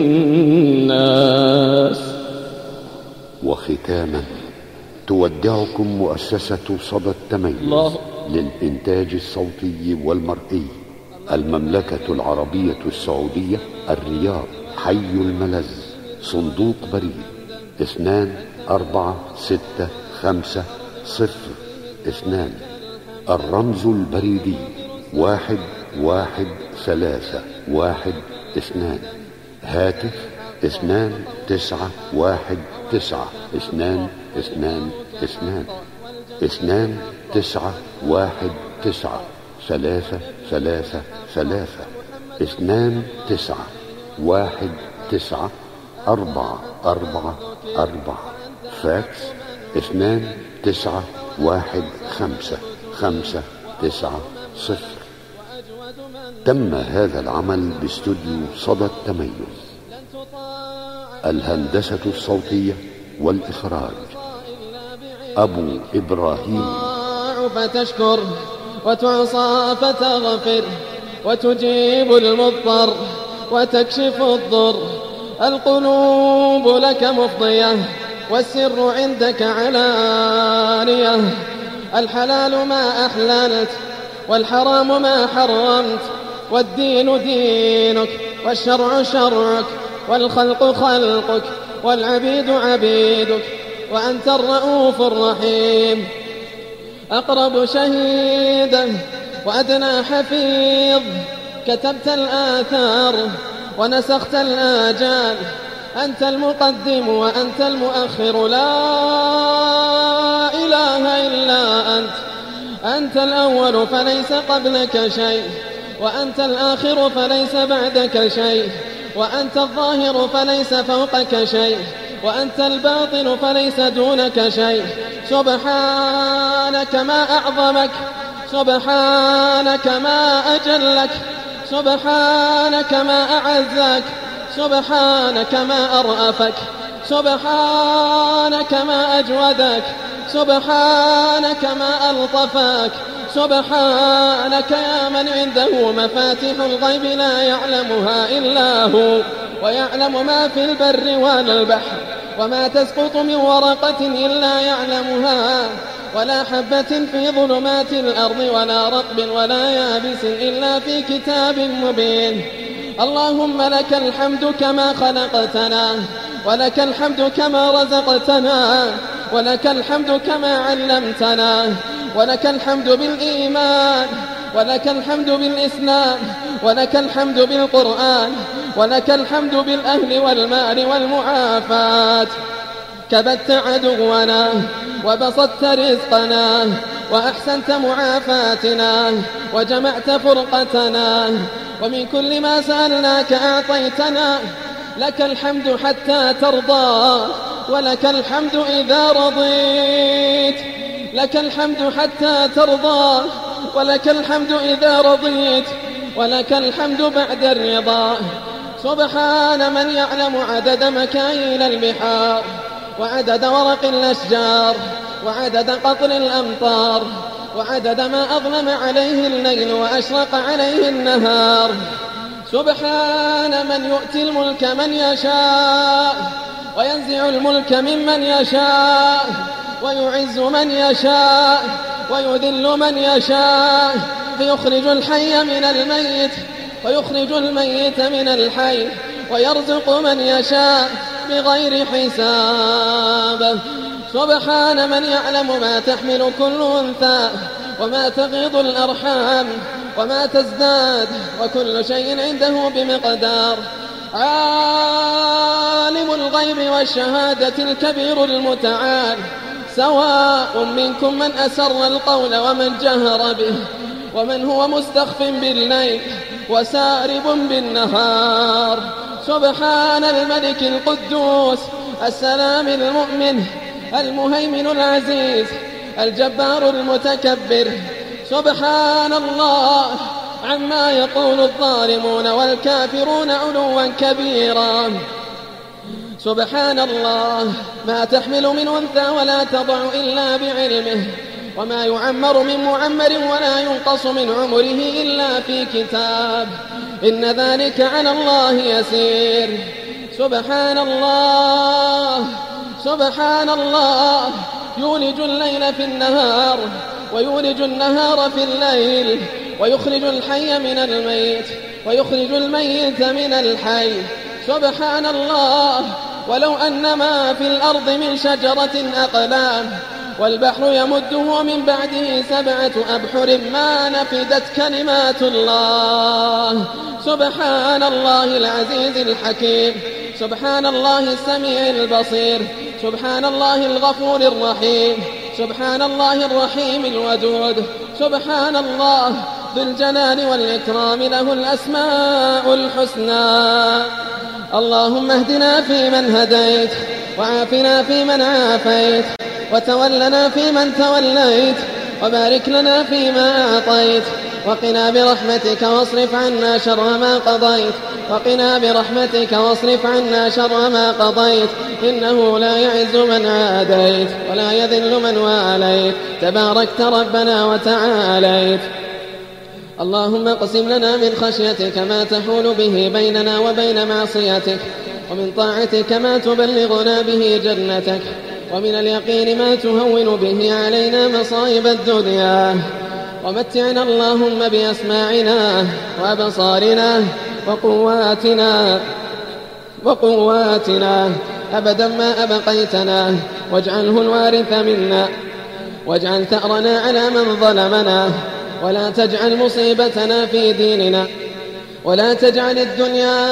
B: والناس.
A: وختاما تودعكم مؤسسة صدى التميز للإنتاج الصوتي والمرئي المملكة العربية السعودية، الرياض، حي الملز، صندوق بريد اثنان أربعة ستة خمسة صفر اثنان، الرمز البريدي واحد واحد ثلاثة واحد اثنان، هاتف اثنان تسعة واحد تسعة اثنان اثنان اثنان اثنان تسعة واحد تسعة ثلاثة ثلاثة ثلاثة اثنان تسعة واحد تسعة أربعة أربعة أربعة، فاكس اثنان تسعة واحد خمسة خمسة تسعة صفر. تم هذا العمل باستوديو صدى التميز. الهندسة الصوتية والإخراج أبو إبراهيم.
B: فتشكر وتعصى فتغفر وتجيب المضطر وتكشف الضر. القلوب لك مفضية والسر عندك علانية. الحلال ما أحللت والحرام ما حرمت، والدين دينك والشرع شرعك، والخلق خلقك والعبيد عبيدك، وأنت الرؤوف الرحيم. أقرب شهيدا وأدنى حفيظ، كتبت الآثار ونسخت الآجال. أنت المقدم وأنت المؤخر، لا إله إلا أنت. أنت الأول فليس قبلك شيء، وأنت الآخر فليس بعدك شيء، وأنت الظاهر فليس فوقك شيء، وأنت الباطن فليس دونك شيء. سبحانك ما أعظمك، سبحانك ما أجلك، سبحانك ما أعزك، سبحانك ما أرأفك، سبحانك ما أجودك، سبحانك ما ألطفك. سبحانك يا من عنده مفاتيح الغيب لا يعلمها إلا هو، ويعلم ما في البر والبحر، وما تسقط من ورقة إلا يعلمها، ولا حبة في ظلمات الأرض ولا رطب ولا يابس إلا في كتاب مبين. اللهم لك الحمد كما خلقتنا، ولك الحمد كما رزقتنا، ولك الحمد كما علمتنا، ولك الحمد بالإيمان، ولك الحمد بالإسلام، ولك الحمد بالقرآن، ولك الحمد بالأهل والمال والمعافاة. كبت عدونا وبسطت رزقنا وأحسنت معافاتنا وجمعت فرقتنا، ومن كل ما سألناك أعطيتنا. لك الحمد حتى ترضى، ولك الحمد إذا رضيت. لك الحمد حتى ترضى، ولك الحمد إذا رضيت، ولك الحمد بعد الرضا. سبحان من يعلم عدد مكاين البحار، وعدد ورق الأشجار، وعدد قطر الأمطار، وعدد ما أظلم عليه الليل وأشرق عليه النهار. سبحان من يؤتي الملك من يشاء، وينزع الملك ممن يشاء، ويعز من يشاء، ويذل من يشاء، فيخرج الحي من الميت، ويخرج الميت من الحي، ويرزق من يشاء بغير حساب. سبحان من يعلم ما تحمل كل أنثى، وما تغيض الأرحام، وما تزداد، وكل شيء عنده بمقدار. عالم الغيب والشهادة الكبير المتعال، سواء منكم من أسر القول ومن جهر به، ومن هو مستخف بالليل وسارب بالنهار. سبحان الملك القدوس السلام المؤمن المهيمن العزيز الجبار المتكبر. سبحان الله عما يقول الظالمون والكافرون علوا كبيرا. سبحان الله ما تحمل من أنثى ولا تضع إلا بعلمه. وما يعمر من معمر ولا ينقص من عمره إلا في كتاب إن ذلك على الله يسير. سبحان الله سبحان الله يولج الليل في النهار ويولج النهار في الليل ويخرج الحي من الميت ويخرج الميت من الحي. سبحان الله ولو أن ما في الأرض من شجرة أقلام والبحر يمده من بعده سبعة أبحر ما نفدت كلمات الله. سبحان الله العزيز الحكيم سبحان الله السميع البصير سبحان الله الغفور الرحيم سبحان الله الرحيم الودود سبحان الله ذو الجلال والإكرام له الأسماء الحسنى. اللهم اهدنا فيمن هديت وعافنا فيمن عافيت وتولنا فيمن توليت وبارك لنا فيما أعطيت وقنا برحمتك واصرف عنا شر ما قضيت وقنا برحمتك واصرف عنا شر ما قضيت إنه لا يعز من عاديت ولا يذل من واليت تباركت ربنا وتعاليت. اللهم اقسم لنا من خشيتك ما تحول به بيننا وبين معصيتك ومن طاعتك ما تبلغنا به جنتك ومن اليقين ما تهون به علينا مصائب الدنيا ومتعنا اللهم بأسماعنا وأبصارنا وقواتنا وقواتنا أبدا ما أبقيتنا واجعله الوارث منا واجعل ثأرنا على من ظلمنا ولا تجعل مصيبتنا في ديننا ولا تجعل الدنيا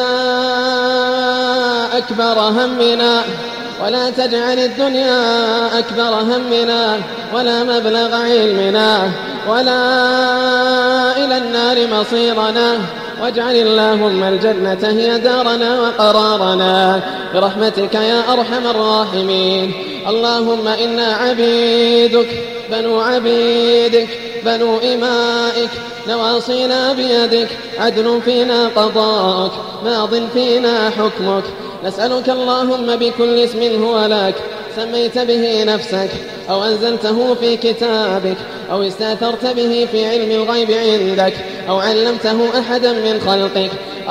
B: أكبر همنا ولا تجعل الدنيا أكبر همنا ولا مبلغ علمنا ولا إلى النار مصيرنا واجعل اللهم الجنة هي دارنا وقرارنا برحمتك يا أرحم الراحمين. اللهم إنا عبيدك بنو عبيدك بنو إمائك نواصينا بيدك عدل فينا قضاءك ماض فينا حكمك. نسألك اللهم بكل اسم هو لك سميت به نفسك أو أنزلته في كتابك أو استأثرت به في علم الغيب عندك أو علمته أحدا من خلقك.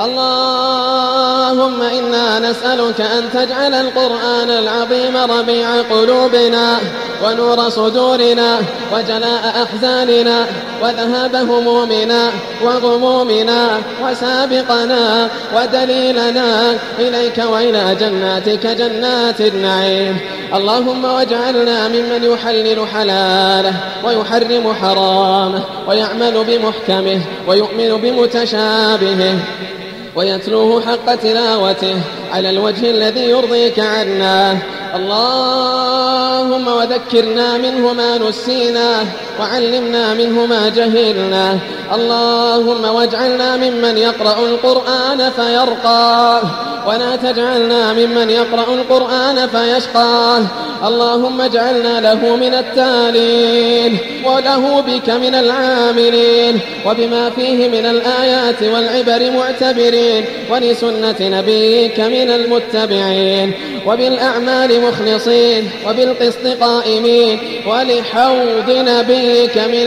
B: اللهم إنا نسألك أن تجعل القرآن العظيم ربيع قلوبنا ونور صدورنا وجلاء أحزاننا وذهاب همومنا وغمومنا وسابقنا ودليلنا إليك وإلى جناتك جنات النعيم. اللهم واجعلنا ممن يحلل حلاله ويحرم حرامه ويعمل بمحكمه ويؤمن بمتشابهه ويتلوه حق تلاوته على الوجه الذي يرضيك عنا. اللهم وذكرنا منه ما نسيناه وعلمنا منه ما جهلناه. اللهم واجعلنا ممن يقرأ القرآن فيرقى ولا تجعلنا ممن يقرأ القرآن فيشقى. اللهم اجعلنا له من التالين وله بك من العاملين وبما فيه من الآيات والعبر معتبرين ولسنة نبيك من المتبعين وبالأعمال مخلصين وبالقسط قائمين ولحوض نبيك من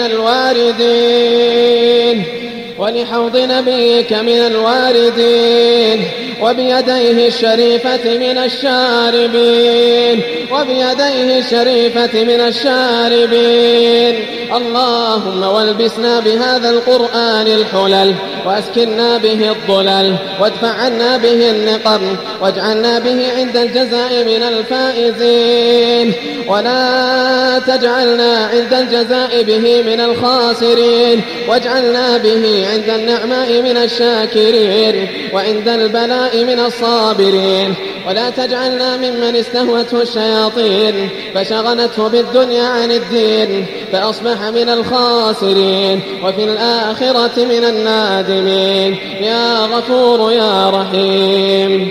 B: الواردين ولحوض نبيك من الواردين وبيديه الشريفة من الشاربين وبيديه الشريفة من الشاربين. اللهم والبسنا بهذا القرآن الحلل وأسكننا به الضلل وادفع عنا به النقم واجعلنا به عند الجزاء من الفائزين ولا تجعلنا عند الجزاء به من الخاسرين واجعلنا به عند النعماء من الشاكرين وعند البلاء من الصابرين ولا تجعلنا ممن استهوته الشياطين فشغلته بالدنيا عن الدين فأصبح من الخاسرين وفي الآخرة من النادمين يا غفور يا رحيم.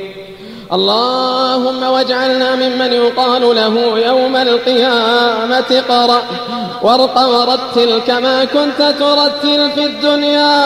B: اللهم واجعلنا ممن يقال له يوم القيامة اقرأ وارق ورتل كما كنت ترتل في الدنيا.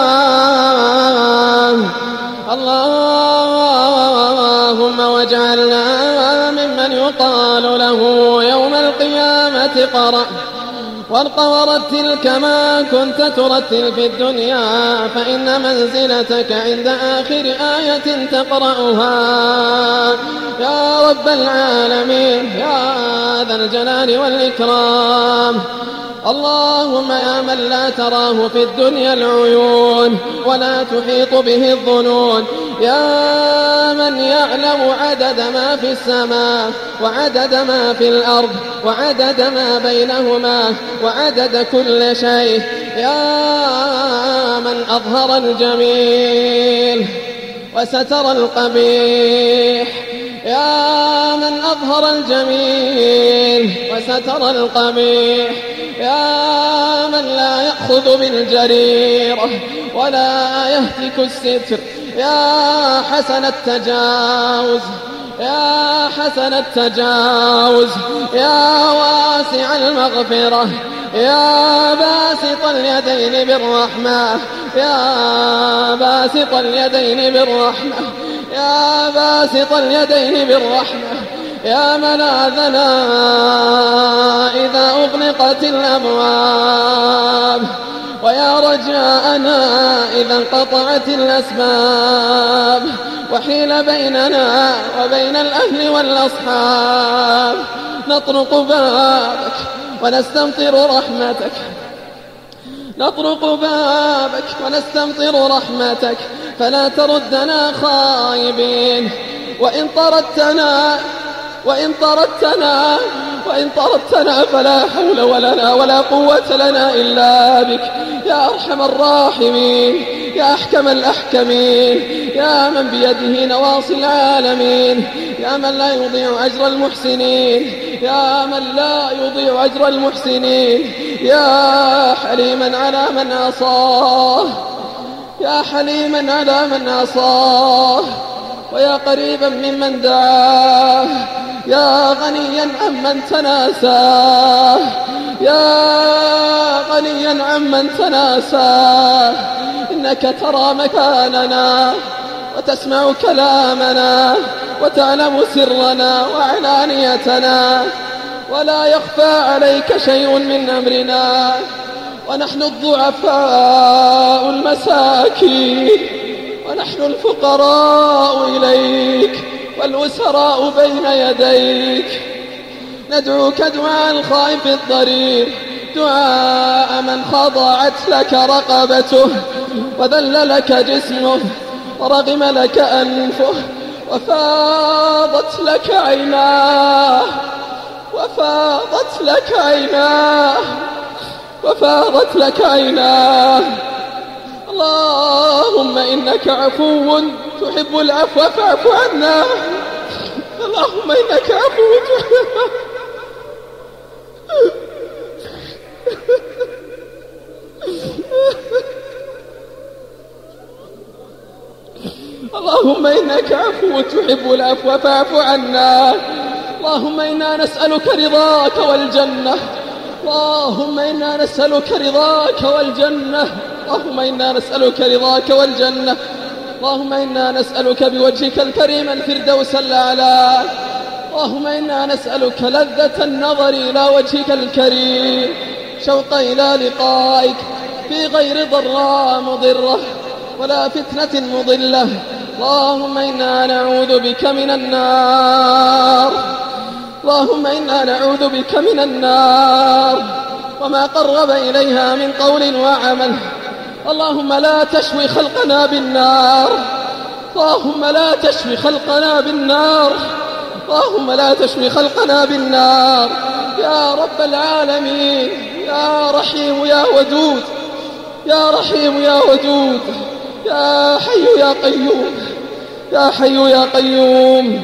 B: اللهم واجعلنا ممن يقال له يوم القيامة اقرأ وارق ورتل كما كنت ترتل في الدنيا، فإن منزلتك عند آخر آية تقرأها يا رب العالمين يا ذا الجلال والإكرام. اللهم يا من لا تراه في الدنيا العيون ولا تحيط به الظنون، يا من يعلم عدد ما في السماء وعدد ما في الأرض وعدد ما بينهما وعدد كل شيء، يا من أظهر الجميل وستر القبيح، يا من أظهر الجميل وستر القبيح، يا من لا يأخذ بالجريرة ولا يهتك الستر، يا حسن التجاوز يا حسن التجاوز، يا واسع المغفرة، يا باسط اليدين بالرحمة، يا باسط اليدين بالرحمة، يا باسط اليدين بالرحمة، يا ملاذنا إذا أغلقت الأبواب، ويا رجاءنا إذا انقطعت الأسباب، وحيل بيننا وبين الأهل والأصحاب، نطرق بابك ونستمطر رحمتك، نطرق بابك ونستمطر رحمتك، فلا تردنا خائبين، وإن طردتنا وإن طردتنا وإن طردتنا فلا حول ولنا ولا قوة لنا إلا بك يا أرحم الراحمين، يا أحكم الأحكمين، يا من بيده نواصي العالمين، يا من لا يضيع أجر المحسنين، يا من لا يضيع أجر المحسنين، يا حليما على من عصاه، يا حليما على من عصاه، ويا قريبا ممن دعاه، يا غنيا عمن تناساه، يا غنيا عمن تناساه، إنك ترى مكاننا وتسمع كلامنا وتعلم سرنا وعلانيتنا، ولا يخفى عليك شيء من أمرنا، ونحن الضعفاء المساكين، ونحن الفقراء إليك والأسراء بين يديك، ندعوك دعاء الخائف الضرير، دعاء من خضعت لك رقبته وذل لك جسمه ورغم لك أنفه وفاضت لك عيناه وفاضت لك عيناه وفاضت لك عيناه. اللهم إنك عفو تحب العفو فاعف عنا، اللهم إنك عفو تحب اللهم إنك عفو تحب العفو فاعف عنا. اللهم إنا نسألك رضاك والجنة، اللهم إنا نسألك رضاك والجنة، اللهم إنا نسألك رضاك والجنة، اللهم إنا نسألك بوجهك الكريم الفردوس الأعلى، اللهم إنا نسألك لذة النظر إلى وجهك الكريم، شوق إلى لقائك في غير ضراء مضرة ولا فتنة مضلة. اللهم إنا نعوذ بك من النار، اللهم إنا نعوذ بك من النار وما قرب إليها من قول وعمل. اللهم لا تشوي خلقنا بالنار، اللهم لا تشوي خلقنا بالنار، اللهم لا تشوي خلقنا بالنار يا رب العالمين، يا رحيم يا ودود، يا رحيم يا ودود، يا حي يا قيوم، يا حي يا قيوم.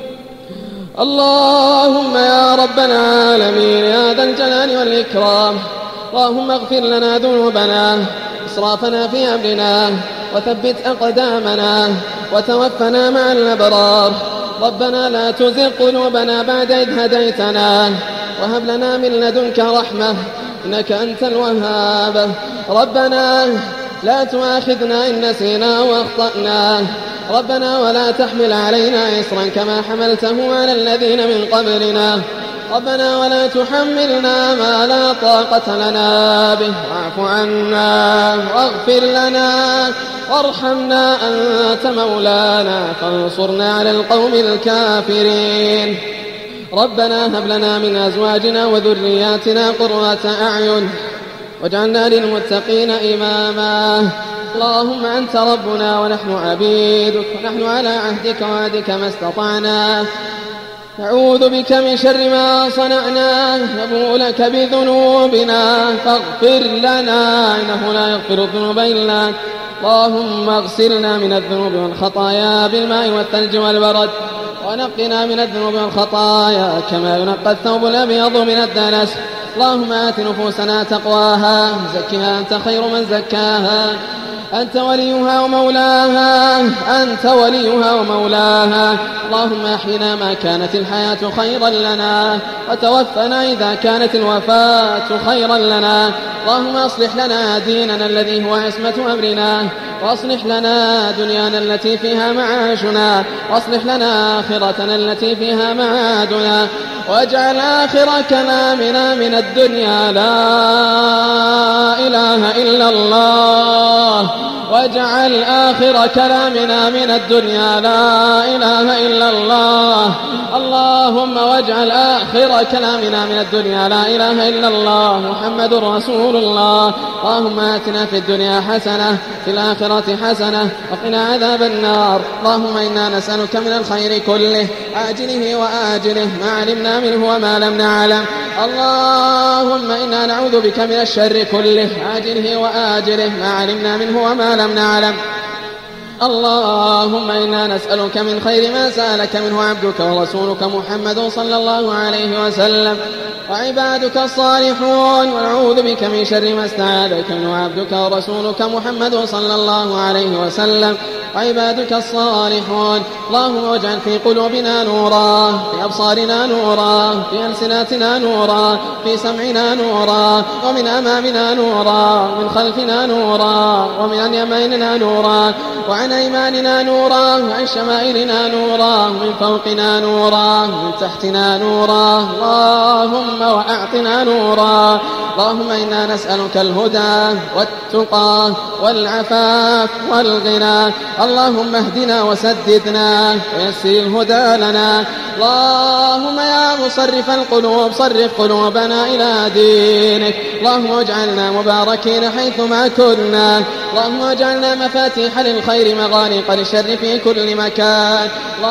B: اللهم يا رب العالمين يا ذا الجلال والإكرام، اللهم اغفر لنا ذنوبنا إسرافنا في أمرنا وثبت أقدامنا وتوفنا مع الأبرار. ربنا لا تزغ قلوبنا بعد إذ هديتنا وهب لنا من لدنك رحمة إنك أنت الوهاب. ربنا لا تؤاخذنا إن نسينا وأخطأنا، ربنا ولا تحمل علينا إصرا كما حملته على الذين من قبلنا. ربنا ولا تحملنا ما لا طاقة لنا به واعف عنا واغفر لنا وارحمنا أنت مولانا فانصرنا على القوم الكافرين. ربنا هب لنا من أزواجنا وذرياتنا قرة أعين واجعلنا للمتقين إماما. اللهم أنت ربنا ونحن عبيدك ونحن على عهدك وعدك ما استطعنا، نعوذ بك من شر ما صنعنا، نبوء لك بذنوبنا فاغفر لنا إنه لا يغفر الذنوب إلا أنت. اللهم اغسلنا من الذنوب والخطايا بالماء والثلج والبرد، ونقنا من الذنوب والخطايا كما ينقى الثوب الأبيض من الدنس. اللهم آت نفوسنا تقواها، زكها أنت خير من زكاها، أنت وليها ومولاها، أنت وليها ومولاها. اللهم أحينا ما كانت الحياة خيرا لنا، وتوفنا إذا كانت الوفاة خيرا لنا. اللهم أصلح لنا ديننا الذي هو عصمة أمرنا، وأصلح لنا دنيانا التي فيها معاشنا، وأصلح لنا آخرتنا التي فيها معادنا، واجعل آخر كلامنا من الدنيا لا إله إلا الله، واجعل آخر كلامنا من الدنيا لا إله إلا الله. اللهم واجعل آخر كلامنا من الدنيا لا إله إلا الله محمد رسول الله. اللهم آتنا في الدنيا حسنة في الآخرة حسنة وقنا عذاب النار. اللهم إنا نسألك من الخير كله عاجله وآجله ما علمنا منه وما لم نعلم. اللهم إنا نعوذ بك من الشر كله عاجله وآجله ما علمنا منه وما لم نعلم. اللهم إنا نسألك من خير ما سألك منه عبدك ورسولك محمد صلى الله عليه وسلم وعبادك الصالحون، ونعوذ بك من شر ما استعاذك منه عبدك ورسولك محمد صلى الله عليه وسلم وعبادك الصالحون. اللهم واجعل في قلوبنا نورا، في أبصارنا نورا، في ألسنتنا نورا، في سمعنا نورا، ومن أمامنا نورا، من خلفنا نورا، ومن عن يميننا نورا، وعن أيماننا نورا، وعن شمائلنا نورا، ومن فوقنا نورا، ومن تحتنا نورا. اللهم وأعطنا نورا. اللهم إنا نسألك الهدى والتقى والعفاف والغنى. اللهم اهدنا وسددنا ويسر الهدى لنا. اللهم يا مصرف القلوب صرف قلوبنا إلى دينك. اللهم اجعلنا مباركين حيثما كنا. اللهم اجعلنا مفاتيح للخير مغاليق للشر في كل مكان.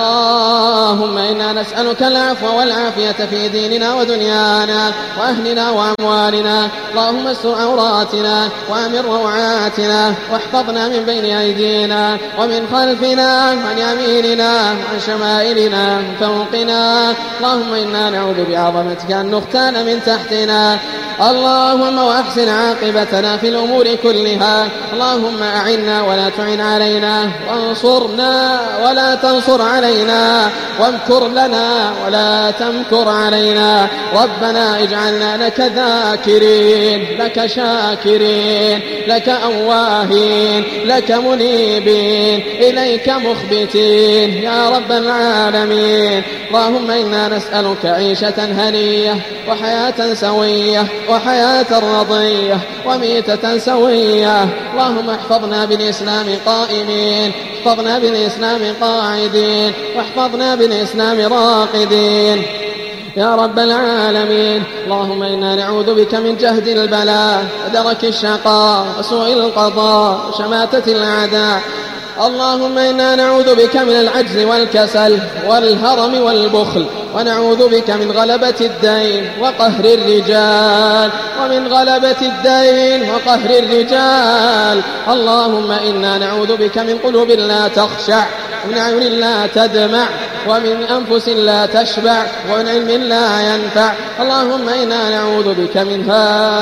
B: اللهم إنا نسألك العفو والعافية في ديننا ودنيانا وأهلنا وأموالنا. اللهم استر عوراتنا وأمن روعاتنا، واحفظنا من بين أيدينا ومن خلفنا وعن يميننا وعن شمائلنا ومن فوقنا. اللهم إنا نعوذ بعظمتك أن نغتال من تحتنا. اللهم وأحسن عاقبتنا في الأمور كلها. اللهم أعنا ولا تعن علينا، وانصرنا ولا تنصر علينا، وامكر لنا ولا تمكر علينا. ربنا اجعلنا لك ذاكرين، لك شاكرين، لك أواهين، لك منيبين، إليك مخبتين يا رب العالمين. اللهم إنا نسألك عيشة هنية وحياة سوية وحياة رضية وميتة سوية. اللهم احفظنا بالإسلام قائمين، احفظنا بالإسلام قاعدين، واحفظنا بالإسلام راقدين يا رب العالمين. اللهم إنا نعوذ بك من جهد البلاء ودرك الشقاء وسوء القضاء وشماتة الأعداء. اللهم إنا نعوذ بك من العجز والكسل والهرم والبخل، ونعوذ بك من غلبة الدين وقهر الرجال، ومن غلبة الدين وقهر الرجال. اللهم إنا نعوذ بك من قلوب لا تخشع، ومن عيون لا تدمع، ومن أنفس لا تشبع، ومن علم لا ينفع. اللهم إنا نعوذ بك من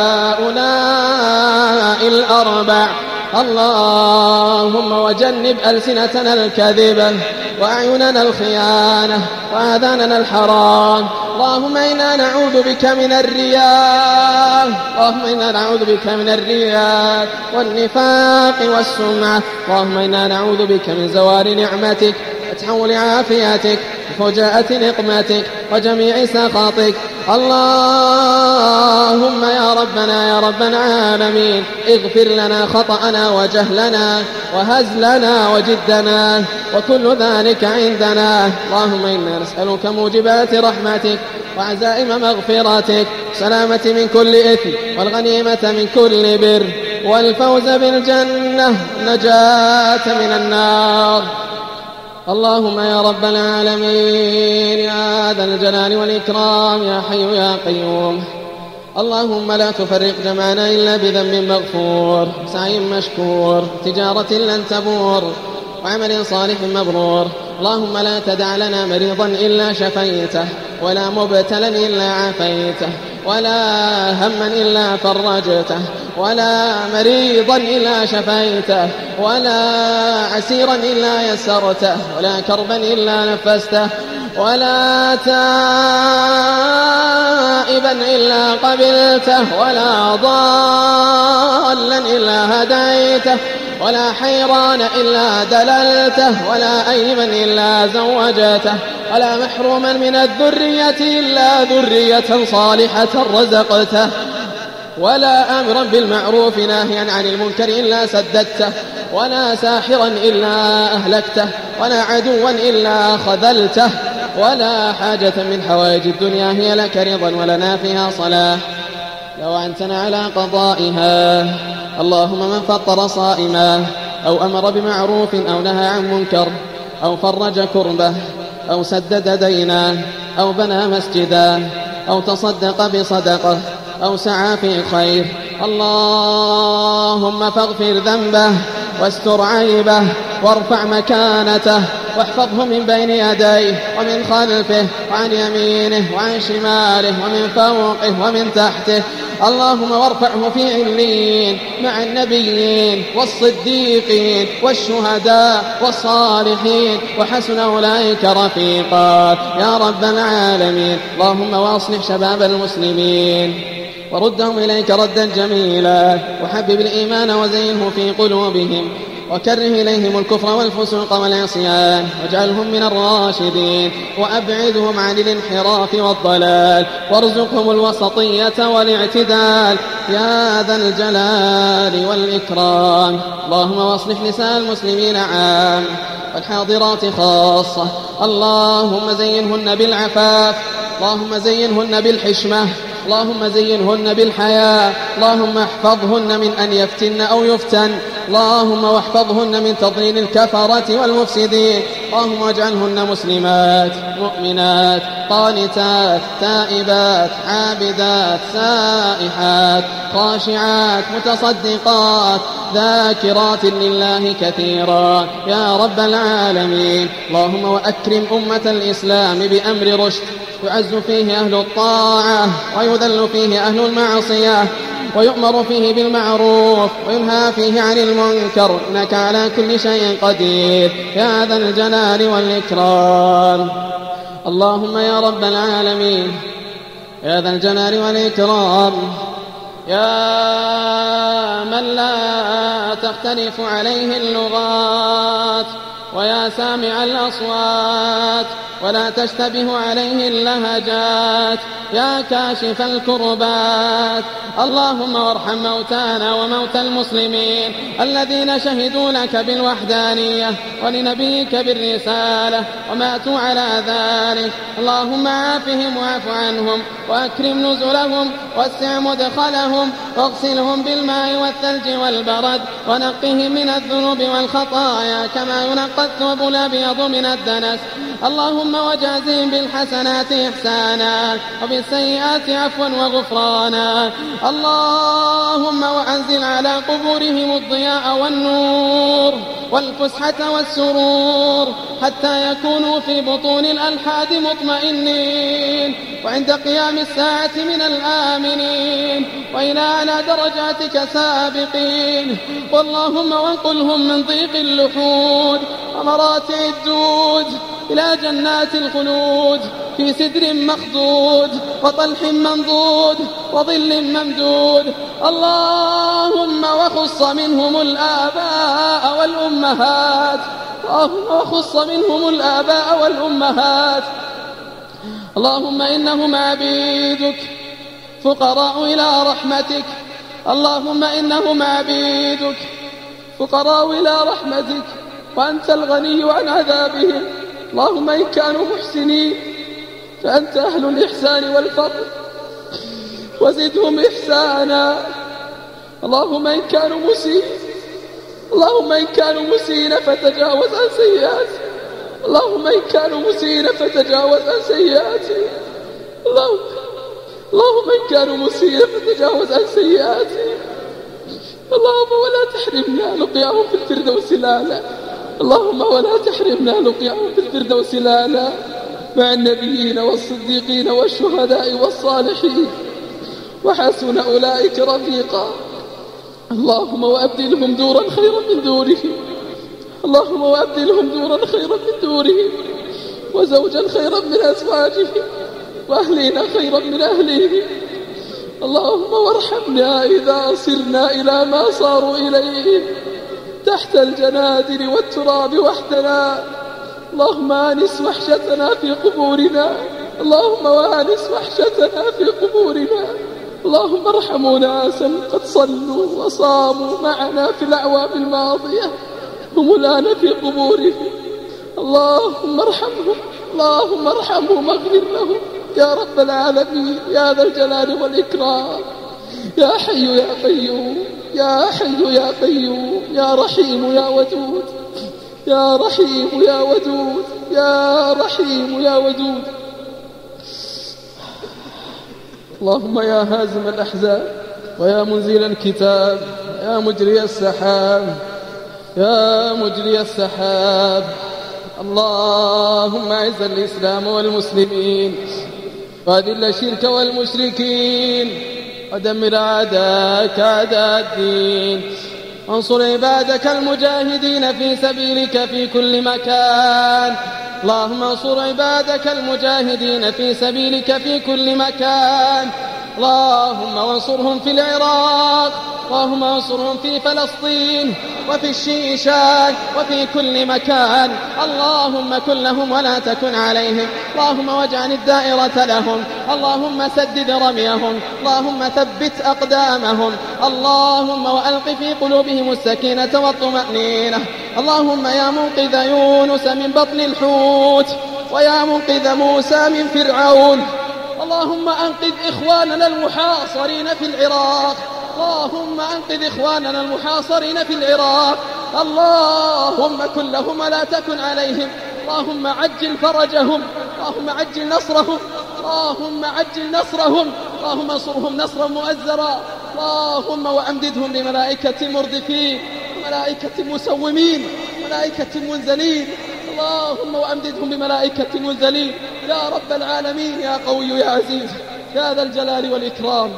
B: هؤلاء الأربع. اللهم وجنب ألسنتنا الكذبة، وأعيننا الخيانة، وآذاننا الحرام. اللهم إنا نعوذ بك من الرياء، اللهم إنا نعوذ بك من الرياء والنفاق والسمعة. اللهم إنا نعوذ بك من زوال نعمتك وتحول عافيتك وفجاءة نقمتك وجميع سخطك. اللهم يا ربنا يا رب العالمين اغفر لنا خطأنا وجهلنا وهزلنا وجدنا وكل ذلك عندنا. اللهم إنا نسألك موجبات رحمتك وعزائم مغفرتك، سلامة من كل إثم، والغنيمة من كل بر، والفوز بالجنة، نجاة من النار. اللهم يا رب العالمين يا ذا الجلال والإكرام يا حي يا قيوم، اللهم لا تفرق جمعنا إلا بذنب مغفور، سعي مشكور، تجارة لن تبور، وعمل صالح مبرور. اللهم لا تدع لنا مريضا إلا شفيته، ولا مبتلا إلا عافيته، ولا هما إلا فرجته، ولا مريضا إلا شفيته، ولا عسيرا إلا يسرته، ولا كربا إلا نفسته، ولا تائبا إلا قبلته، ولا ضالا إلا هديته، ولا حيران إلا دللته، ولا أيما إلا زوجته، ولا محروما من الذرية إلا ذرية صالحة رزقته، ولا أمرا بالمعروف ناهيا عن المنكر إلا سددته، ولا ساحرا إلا أهلكته، ولا عدوا إلا خذلته، ولا حاجة من حوائج الدنيا هي لك رضا ولنا فيها صلاح لو أنتنا على قضائها. اللهم من فطر صائما أو أمر بمعروف أو نهى عن منكر أو فرج كربه أو سدد دينا أو بنى مسجدا أو تصدق بصدقه أو سعى في خير، اللهم فاغفر ذنبه واستر عيبه وارفع مكانته واحفظه من بين يديه ومن خلفه وعن يمينه وعن شماله ومن فوقه ومن تحته. اللهم وارفعه في عليين مع النبيين والصديقين والشهداء والصالحين وحسن أولئك رفيقا يا رب العالمين. اللهم واصلح شباب المسلمين وردهم إليك ردا جميلا، وحبب الإيمان وزينه في قلوبهم، وكره إليهم الكفر والفسوق والعصيان، واجعلهم من الراشدين، وأبعدهم عن الانحراف والضلال، وارزقهم الوسطية والاعتدال يا ذا الجلال والإكرام. اللهم واصلح نساء المسلمين عام والحاضرات خاصة، اللهم زينهن بالعفاف، اللهم زينهن بالحشمة، اللهم زينهن بالحياء، اللهم احفظهن من أن يفتن أو يفتن، اللهم واحفظهن من تضليل الكفرة والمفسدين، اللهم واجعلهن مسلمات مؤمنات قانتات تائبات عابدات سائحات خاشعات متصدقات ذاكرات لله كثيرا يا رب العالمين. اللهم وأكرم أمة الإسلام بأمر رشد يعز فيه أهل الطاعة ويذل فيه أهل المعصية، ويؤمر فيه بالمعروف وينهى فيه عن المنكر، إنك على كل شيء قدير يا ذا الجلال والإكرام. اللهم يا رب العالمين يا ذا الجلال والإكرام، يا من لا تختلف عليه اللغات، ويا سامع الأصوات ولا تشتبه عليه اللهجات، يا كاشف الكربات، اللهم وارحم موتانا وموتى المسلمين الذين شهدوا لك بالوحدانية ولنبيك بالرسالة وماتوا على ذلك، اللهم عافهم واعف عنهم وأكرم نزلهم واسع مدخلهم واغسلهم بالماء والثلج والبرد ونقهم من الذنوب والخطايا كما ينقى الثوب الأبيض من الدنس، اللهم وجازهم بالحسنات إحسانا وبالسيئات عفوا وغفرانا، اللهم وأنزل على قبورهم الضياء والنور والفسحة والسرور حتى يكونوا في بطون الألحاد مطمئنين، وعند قيام الساعة من الآمنين، وإلى أعلى درجاتك سابقين، واللهم وانقلهم من ضيق اللحود ومراتع الدود إلى جنات الخلود في سدر مخضود وطلح منضود وظل ممدود، اللهم وخص منهم الآباء والأمهات، اللهم وخص منهم الآباء والأمهات اللهم إنهم عبيدك فقراء إلى رحمتك. اللهم إنهم عبيدك فقراء إلى رحمتك وأنت الغني عن عذابهم. اللهم إن كانوا محسنين فأنت أهل الإحسان والفضل وزدهم إحسانا. اللهم إن كانوا مسيئين اللهم إن كانوا مسيئين فتجاوز عن سيئاتهم. اللهم إن كانوا مسيئين فتجاوز عن سيئاتهم. اللهم اللهم إن كانوا مسيئين فتجاوز عن سيئاتهم. اللهم ولا تحرمنا لقياهم في الفردوس الأعلى. اللهم ولا تحرمنا لقياهم في الفردوس الأعلى مع النبيين والصديقين والشهداء والصالحين وحسن أولئك رفيقا. اللهم وأبدلهم دورا خيرا من دورهم. اللهم وأبدلهم دورا خيرا من دورهم وزوجا خيرا من أزواجهم وأهلنا خيرا من أهلهم. اللهم وارحمنا إذا صرنا إلى ما صاروا إليه تحت الجنادل والتراب وحدنا. اللهم آنس وحشتنا في قبورنا. اللهم وآنس وحشتنا في قبورنا. اللهم ارحم ناسا قد صلوا وصاموا معنا في الأعوام الماضية هم الآن في قبورهم. اللهم ارحمهم اللهم ارحمهم واغفر لهم يا رب العالمين يا ذا الجلال والإكرام. يا حي يا قيوم يا حي يا قيوم يا رحيم يا ودود يا رحيم يا ودود يا رحيم يا ودود. اللهم يا هازم الأحزاب ويا منزل الكتاب يا مجري السحاب يا مجري السحاب. اللهم أعز الإسلام والمسلمين وأذل الشرك والمشركين ودمر أعداءك أعداء الدين وانصر عبادك المجاهدين في سبيلك في كل مكان. اللهم انصر عبادك المجاهدين في سبيلك في كل مكان. اللهم وانصرهم في العراق. اللهم انصرهم في فلسطين وفي الشيشان وفي كل مكان. اللهم كن لهم ولا تكن عليهم. اللهم واجعل الدائرة لهم. اللهم سدد رميهم. اللهم ثبت أقدامهم. اللهم وألق في قلوبهم السكينة والطمأنينة. اللهم يا منقذ يونس من بطن الحوت ويا منقذ موسى من فرعون اللهم أنقذ إخواننا المحاصرين في العراق. اللهم أنقذ إخواننا المحاصرين في العراق. اللهم كن لهم ولا تكن عليهم. اللهم عجل فرجهم. اللهم عجل نصرهم. اللهم عجل نصرهم. اللهم انصرهم نصرا مؤزرا. اللهم وأمددهم بملائكة مردفين ملائكة مسومين ملائكة منزلين. اللهم وأمددهم بملائكة منزلين يا رب العالمين يا قوي يا عزيز يا ذا الجلال والإكرام.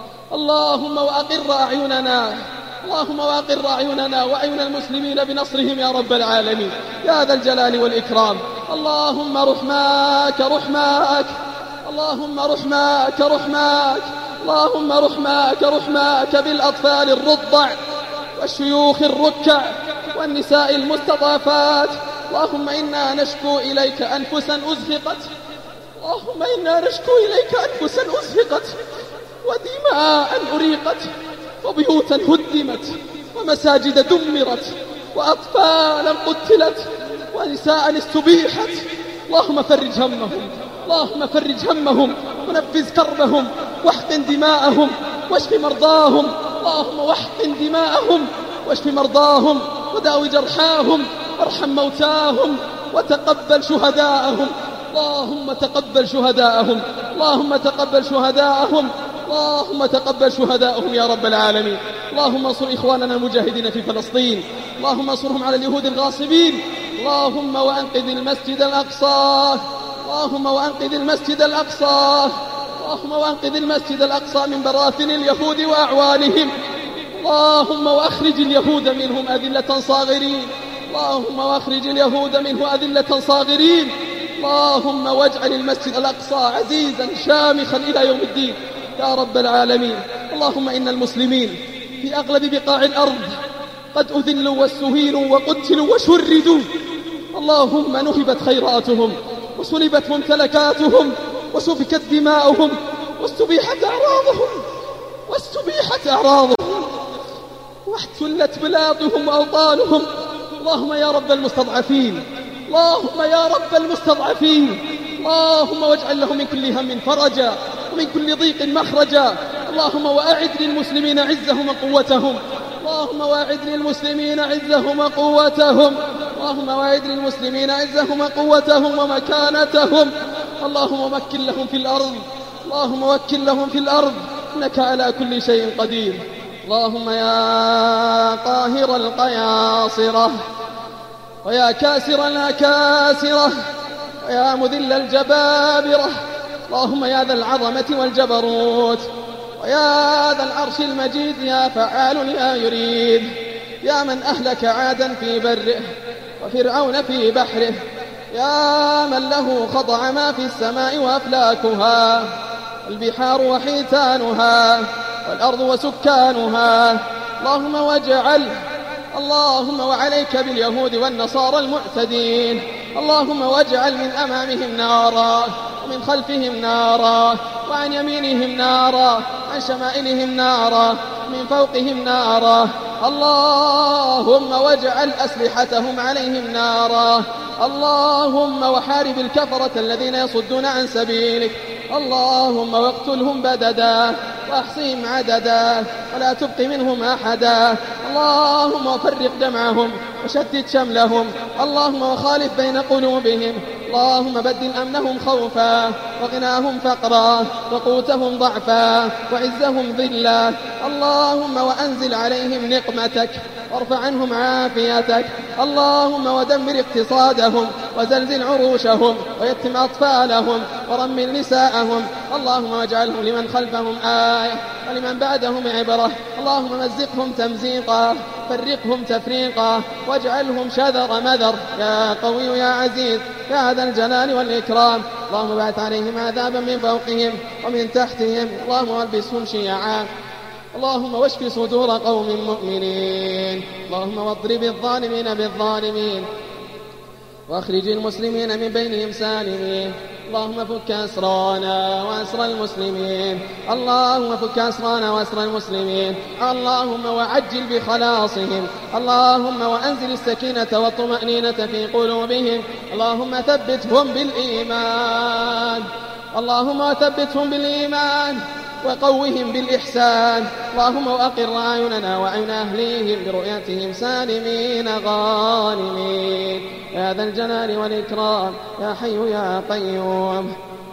B: اللهم وأقر أعيننا اللهم وأقر أعيننا وأعين المسلمين بنصرهم يا رب العالمين يا ذا الجلال والإكرام. اللهم رحماك رحماك اللهم رحماك رحماك اللهم رحماك رحماك بالأطفال الرضع والشيوخ الركع والنساء المستضعفات. اللهم إنا نشكو إليك أنفسا أزهقت اللهم إنا نشكو إليك أنفسا أزهقت ودماء أريقت وبيوتا هدمت ومساجد دمرت وأطفالا قتلت ونساء استبيحت. اللهم فرج همهم اللهم فرج همهم ونفذ كربهم واحقن دماءهم واشف مرضاهم. اللهم واحقن دماءهم واشف مرضاهم وداوي جرحاهم وارحم موتاهم وتقبل شهداءهم. اللهم تقبل شهداءهم اللهم تقبل شهداءهم اللهم تقبل شهداءهم يا رب العالمين. اللهم انصر إخواننا المجاهدين في فلسطين. اللهم انصرهم على اليهود الغاصبين. اللهم وأنقذ المسجد الأقصى اللهم وأنقذ المسجد الأقصى اللهم وأنقذ المسجد الأقصى من براثن اليهود وأعوانهم. اللهم وأخرج اليهود منهم أذلة صاغرين. اللهم وأخرج اليهود منه أذلة صاغرين. اللهم واجعل المسجد الأقصى عزيزا شامخا إلى يوم الدين يا رب العالمين. اللهم إن المسلمين في أغلب بقاع الأرض قد أذلوا واستهينوا وقتلوا وشردوا. اللهم نهبت خيراتهم وسلبت ممتلكاتهم وسفكت دماؤهم واستبيحت أعراضهم واستبيحت أعراضهم واحتلت بلادهم وأوطانهم. اللهم يا رب المستضعفين، اللهم يا رب المستضعفين، اللهم واجعل لهم من كل هم فرجا ومن كل ضيق مخرجا. اللهم وأعد للمسلمين عزهم وقوتهم، اللهم وأعد للمسلمين عزهم وقوتهم، اللهم وأعد للمسلمين عزهم وقوتهم ومكانتهم. اللهم مكن لهم في الأرض، اللهم مكن لهم في الأرض، إنك على كل شيء قدير. اللهم يا قاهر القياصرة ويا كاسر الأكاسرة ويا مذل الجبابرة، اللهم يا ذا العظمة والجبروت ويا ذا العرش المجيد، يا فعال لما يريد، يا من أهلك عادا في بره وفرعون في بحره، يا من له خضع ما في السماء وأفلاكها البحار وحيتانها والأرض وسكانها. اللهم واجعل اللهم وعليك باليهود والنصارى المعتدين، اللهم واجعل من أمامهم نارا ومن خلفهم نارا وعن يمينهم نارا عن شمائلهم نارا من فوقهم نارا. اللهم واجعل أسلحتهم عليهم نارا. اللهم وحارب الكفرة الذين يصدون عن سبيلك. اللهم واقتلهم بددا واحصهم عددا ولا تبق منهم أحدا. اللهم وفرق جمعهم وشتت شملهم. اللهم وخالف بين قلوبهم. اللهم بدل أمنهم خوفا وغناهم فقرا وقوتهم ضعفا وعزهم ذلا. اللهم وأنزل عليهم نقمتك وارفع عنهم عافيتك. اللهم ودمر اقتصادهم وزلزل عروشهم ويتم أطفالهم ورمل نساءهم. اللهم واجعلهم لمن خلفهم آية ولمن بعدهم عبرة. اللهم مزقهم تمزيقا فرقهم تفريقا واجعلهم شذر مذر يا قوي يا عزيز يا ذا الجلال والإكرام. اللهم بعث عليهم عذابا من فوقهم ومن تحتهم. اللهم والبسهم شيعا. اللهم واشف صدور قوم مؤمنين. اللهم واضرب الظالمين بالظالمين واخرج المسلمين من بينهم سالمين. اللهم فك أسرانا وأسر المسلمين. اللهم فك أسرانا وأسر المسلمين. اللهم وعجل بخلاصهم. اللهم وأنزل السكينة والطمأنينة في قلوبهم. اللهم ثبتهم بالإيمان. اللهم وثبتهم بالإيمان وقوهم بالإحسان. اللهم وأقر أعيننا وأعين أهليهم برؤيتهم سالمين غانمين يا ذا الجلال والإكرام يا حي يا قيوم.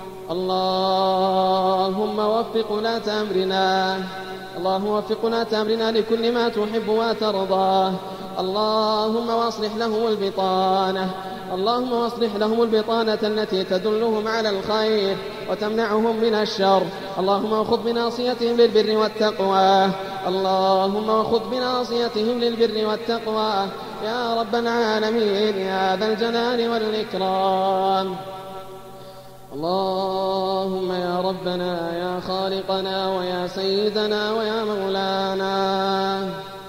B: اللهم وفق ولاة أمرنا. اللهم وفق ولاة أمرنا لكل ما تحب وترضاه. اللهم واصلح لهم البطانة. اللهم واصلح لهم البطانة التي تدلهم على الخير وتمنعهم من الشر. اللهم وخذ بناصيتهم للبر والتقوى. اللهم وخذ بناصيتهم للبر والتقوى يا رب العالمين يا ذا الجلال والإكرام. اللهم يا ربنا يا خالقنا ويا سيدنا ويا مولانا،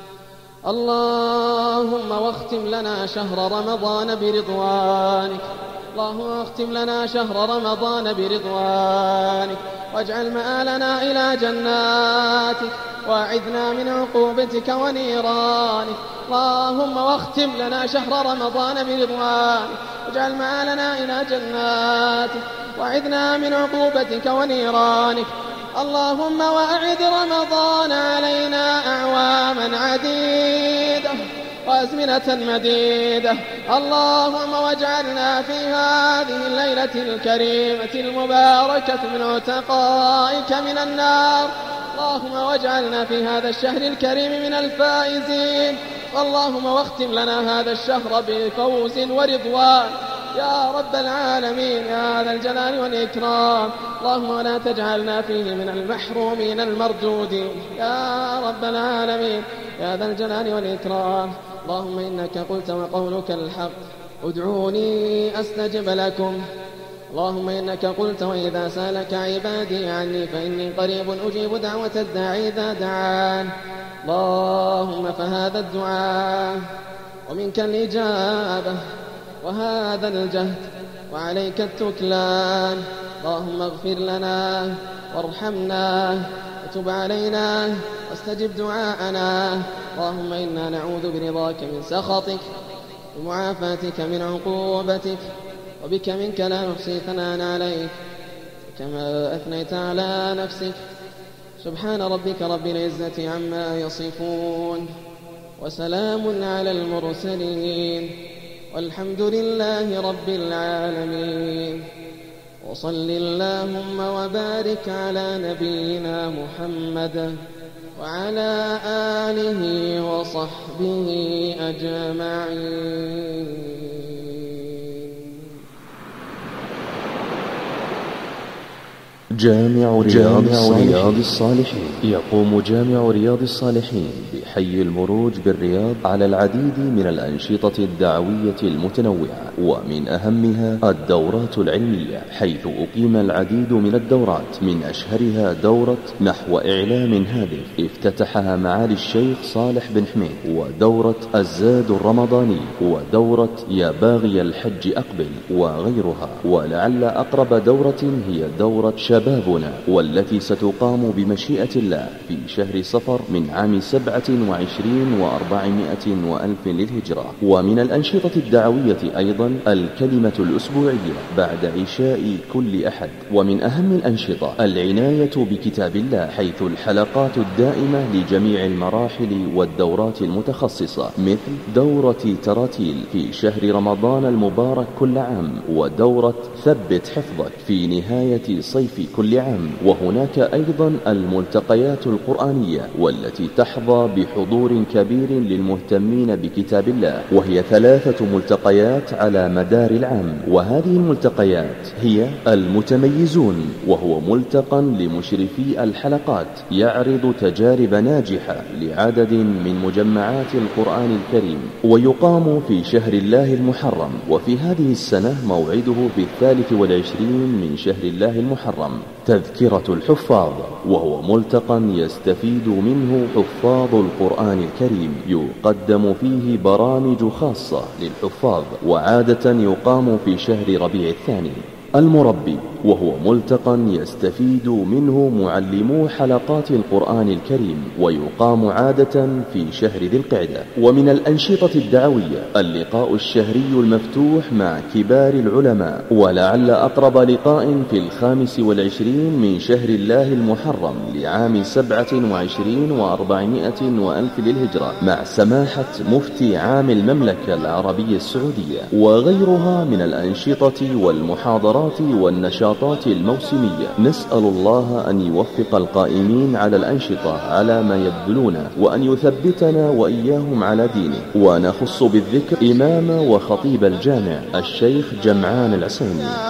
B: اللهم واختم لنا شهر رمضان برضوانك. اللهم واختم لنا شهر رمضان برضوانك واجعل مآلنا إلى جناتك واعذنا من عقوبتك ونيرانك. اللهم واختم لنا شهر رمضان برضوانك واجعل مآلنا إلى جناتك واعذنا من عقوبتك ونيرانك. اللهم وأعد رمضان علينا أعواما عديدة وأزمنة مديدة. اللهم واجعلنا في هذه الليلة الكريمة المباركة من عتقائك من النار. اللهم واجعلنا في هذا الشهر الكريم من الفائزين. اللهم واختم لنا هذا الشهر بفوز ورضوان يا رب العالمين يا ذا الجلال والإكرام. اللهم ولا تجعلنا فيه من المحرومين المردودين يا رب العالمين يا ذا الجلال والإكرام. اللهم إنك قلت وقولك الحق ادعوني أستجب لكم. اللهم إنك قلت وإذا سألك عبادي عني فإني قريب أجيب دعوة الداعي إذا دعان. اللهم فهذا الدعاء ومنك الإجابة وهذا الجهد وعليك التكلان. اللهم اغفر لنا وارحمنا وتب علينا واستجب دعاءنا. اللهم إنا نعوذ برضاك من سخطك ومعافاتك من عقوبتك، وبك منك لا نحصي ثناء عليك كما أثنيت على نفسك. سبحان ربك رب العزة عما يصفون، وسلام على المرسلين، والحمد لله رب العالمين. وصل اللهم وبارك على نبينا محمد وعلى آله وصحبه أجمعين.
C: جامع رياض رياض الصالحين. يقوم جامع رياض الصالحين بحي المروج بالرياض على العديد من الأنشطة الدعوية المتنوعة، ومن أهمها الدورات العلمية، حيث أقيم العديد من الدورات، من أشهرها دورة نحو إعلام هادف افتتحها معالي الشيخ صالح بن حميد، ودورة الزاد الرمضاني، ودورة يا باغي الحج أقبل، وغيرها. ولعل أقرب دورة هي دورة شبابنا، والتي ستقام بمشيئة الله في شهر صفر من عام سبعة وعشرين وأربعمائة وألف للهجرة. ومن الأنشطة الدعوية أيضا الكلمة الأسبوعية بعد عشاء كل أحد. ومن أهم الأنشطة العناية بكتاب الله، حيث الحلقات الدائمة لجميع المراحل والدورات المتخصصة، مثل دورة تراتيل في شهر رمضان المبارك كل عام، ودورة ثبت حفظك في نهاية صيف كل عام. وهناك أيضا الملتقيات القرآنية، والتي تحظى بحضور كبير للمهتمين بكتاب الله، وهي ثلاثة ملتقيات على مدار العام. وهذه الملتقيات هي المتميزون، وهو ملتقى لمشرفي الحلقات يعرض تجارب ناجحة لعدد من مجمعات القرآن الكريم، ويقام في شهر الله المحرم. وفي هذه السنة موعده في الثالث والعشرين من شهر الله المحرم. تذكرة الحفاظ، وهو ملتقى يستفيد منه حفاظ القرآن الكريم، يقدم فيه برامج خاصة للحفاظ، وعادة يقام في شهر ربيع الثاني. المربي، وهو ملتقى يستفيد منه معلمو حلقات القرآن الكريم، ويقام عادة في شهر ذي القعدة. ومن الأنشطة الدعوية اللقاء الشهري المفتوح مع كبار العلماء، ولعل أقرب لقاء في الخامس والعشرين من شهر الله المحرم لعام سبعة وعشرين وأربعمائة وألف للهجرة، مع سماحة مفتي عام المملكة العربية السعودية، وغيرها من الأنشطة والمحاضرات والنشاطات الموسمية. نسأل الله أن يوفق القائمين على الأنشطة على ما يبذلون، وأن يثبتنا وإياهم على دينه. ونخص بالذكر إمام وخطيب الجامع الشيخ جمعان العسيمي.
B: يا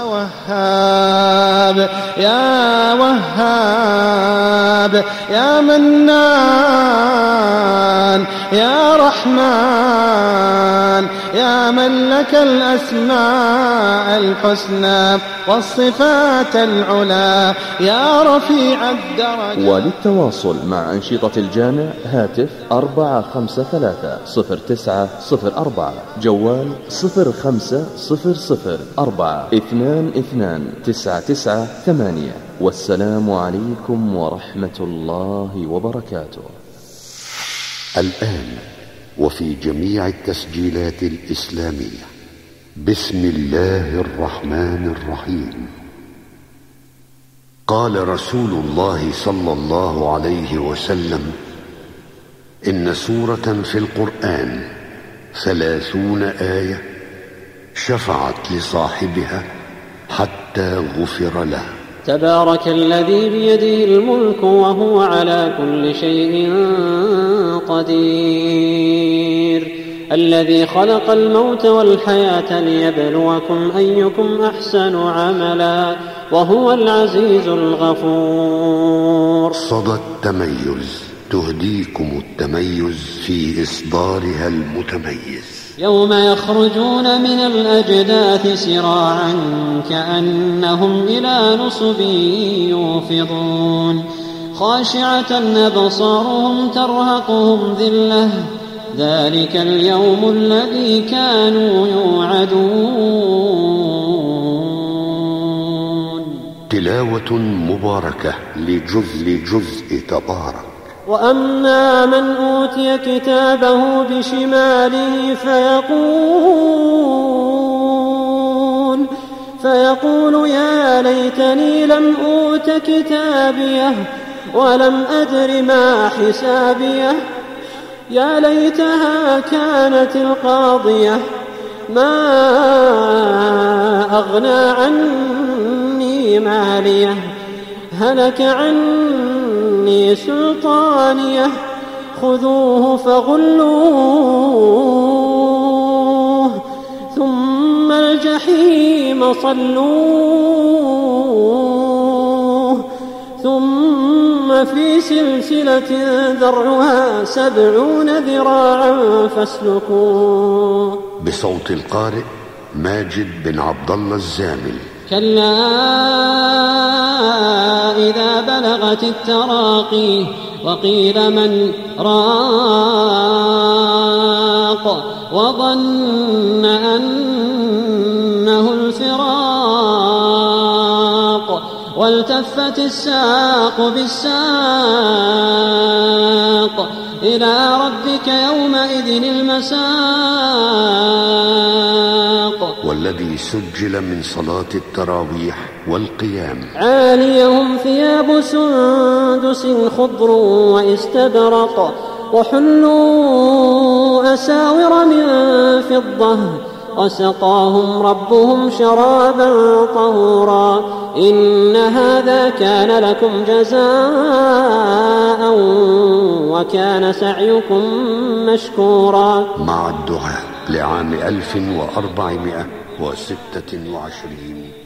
B: وهاب يا وهاب يا منان يا رحمن يا من لك الأسماء الحسنى والصفات العلا يا رفيع الدرجة.
C: وللتواصل مع أنشطة الجامع هاتف أربعة خمسة ثلاثة صفر تسعة صفر أربعة، جوال صفر خمسة صفر صفر أربعة اثنان اثنان تسعة تسعة ثمانية. والسلام عليكم ورحمة الله وبركاته.
A: الآن وفي جميع التسجيلات الإسلامية، بسم الله الرحمن الرحيم. قال رسول الله صلى الله عليه وسلم: إن سورة في القرآن ثلاثون آية شفعت لصاحبها حتى غفر له.
D: تبارك الذي بيده الملك وهو على كل شيء قدير، الذي خلق الموت والحياة ليبلوكم أيكم أحسن عملا، وهو العزيز الغفور.
A: صدى التميز تهديكم التميز في إصدارها المتميز.
D: يوم يخرجون من الأجداث سراعا كأنهم إلى نصب يوفضون، خاشعة أبصارهم ترهقهم ذلة، ذلك اليوم الذي كانوا يوعدون.
A: تلاوة مباركة لجزء لجزء تبارك.
D: وأما من أوتي كتابه بشماله فيقول فيقول يا ليتني لم أوت كتابيه ولم أدر ما حسابيه يا ليتها كانت القاضية ما أغنى عني ماليه هلك عني سلطانيه خذوه فغلوه ثم الجحيم صلوه ثم في سلسلة ذرعها سبعون ذراعا فاسلكوه.
A: بصوت القارئ ماجد بن عبد الله الزامل.
B: كلا إذا بلغت التراقي وقيل من راق وظن أنه الفراق والتفت الساق بالساق إلى ربك يومئذ المساق.
A: والذي سجل من صلاة التراويح والقيام.
D: عاليهم ثياب سندس خضر واستبرق وحلوا أساور من فضة وسقاهم ربهم شرابا طهورا إن هذا كان لكم جزاء وكان سعيكم مشكورا.
A: مع الدعاء لعام ألف وأربعمائة وستة وعشرين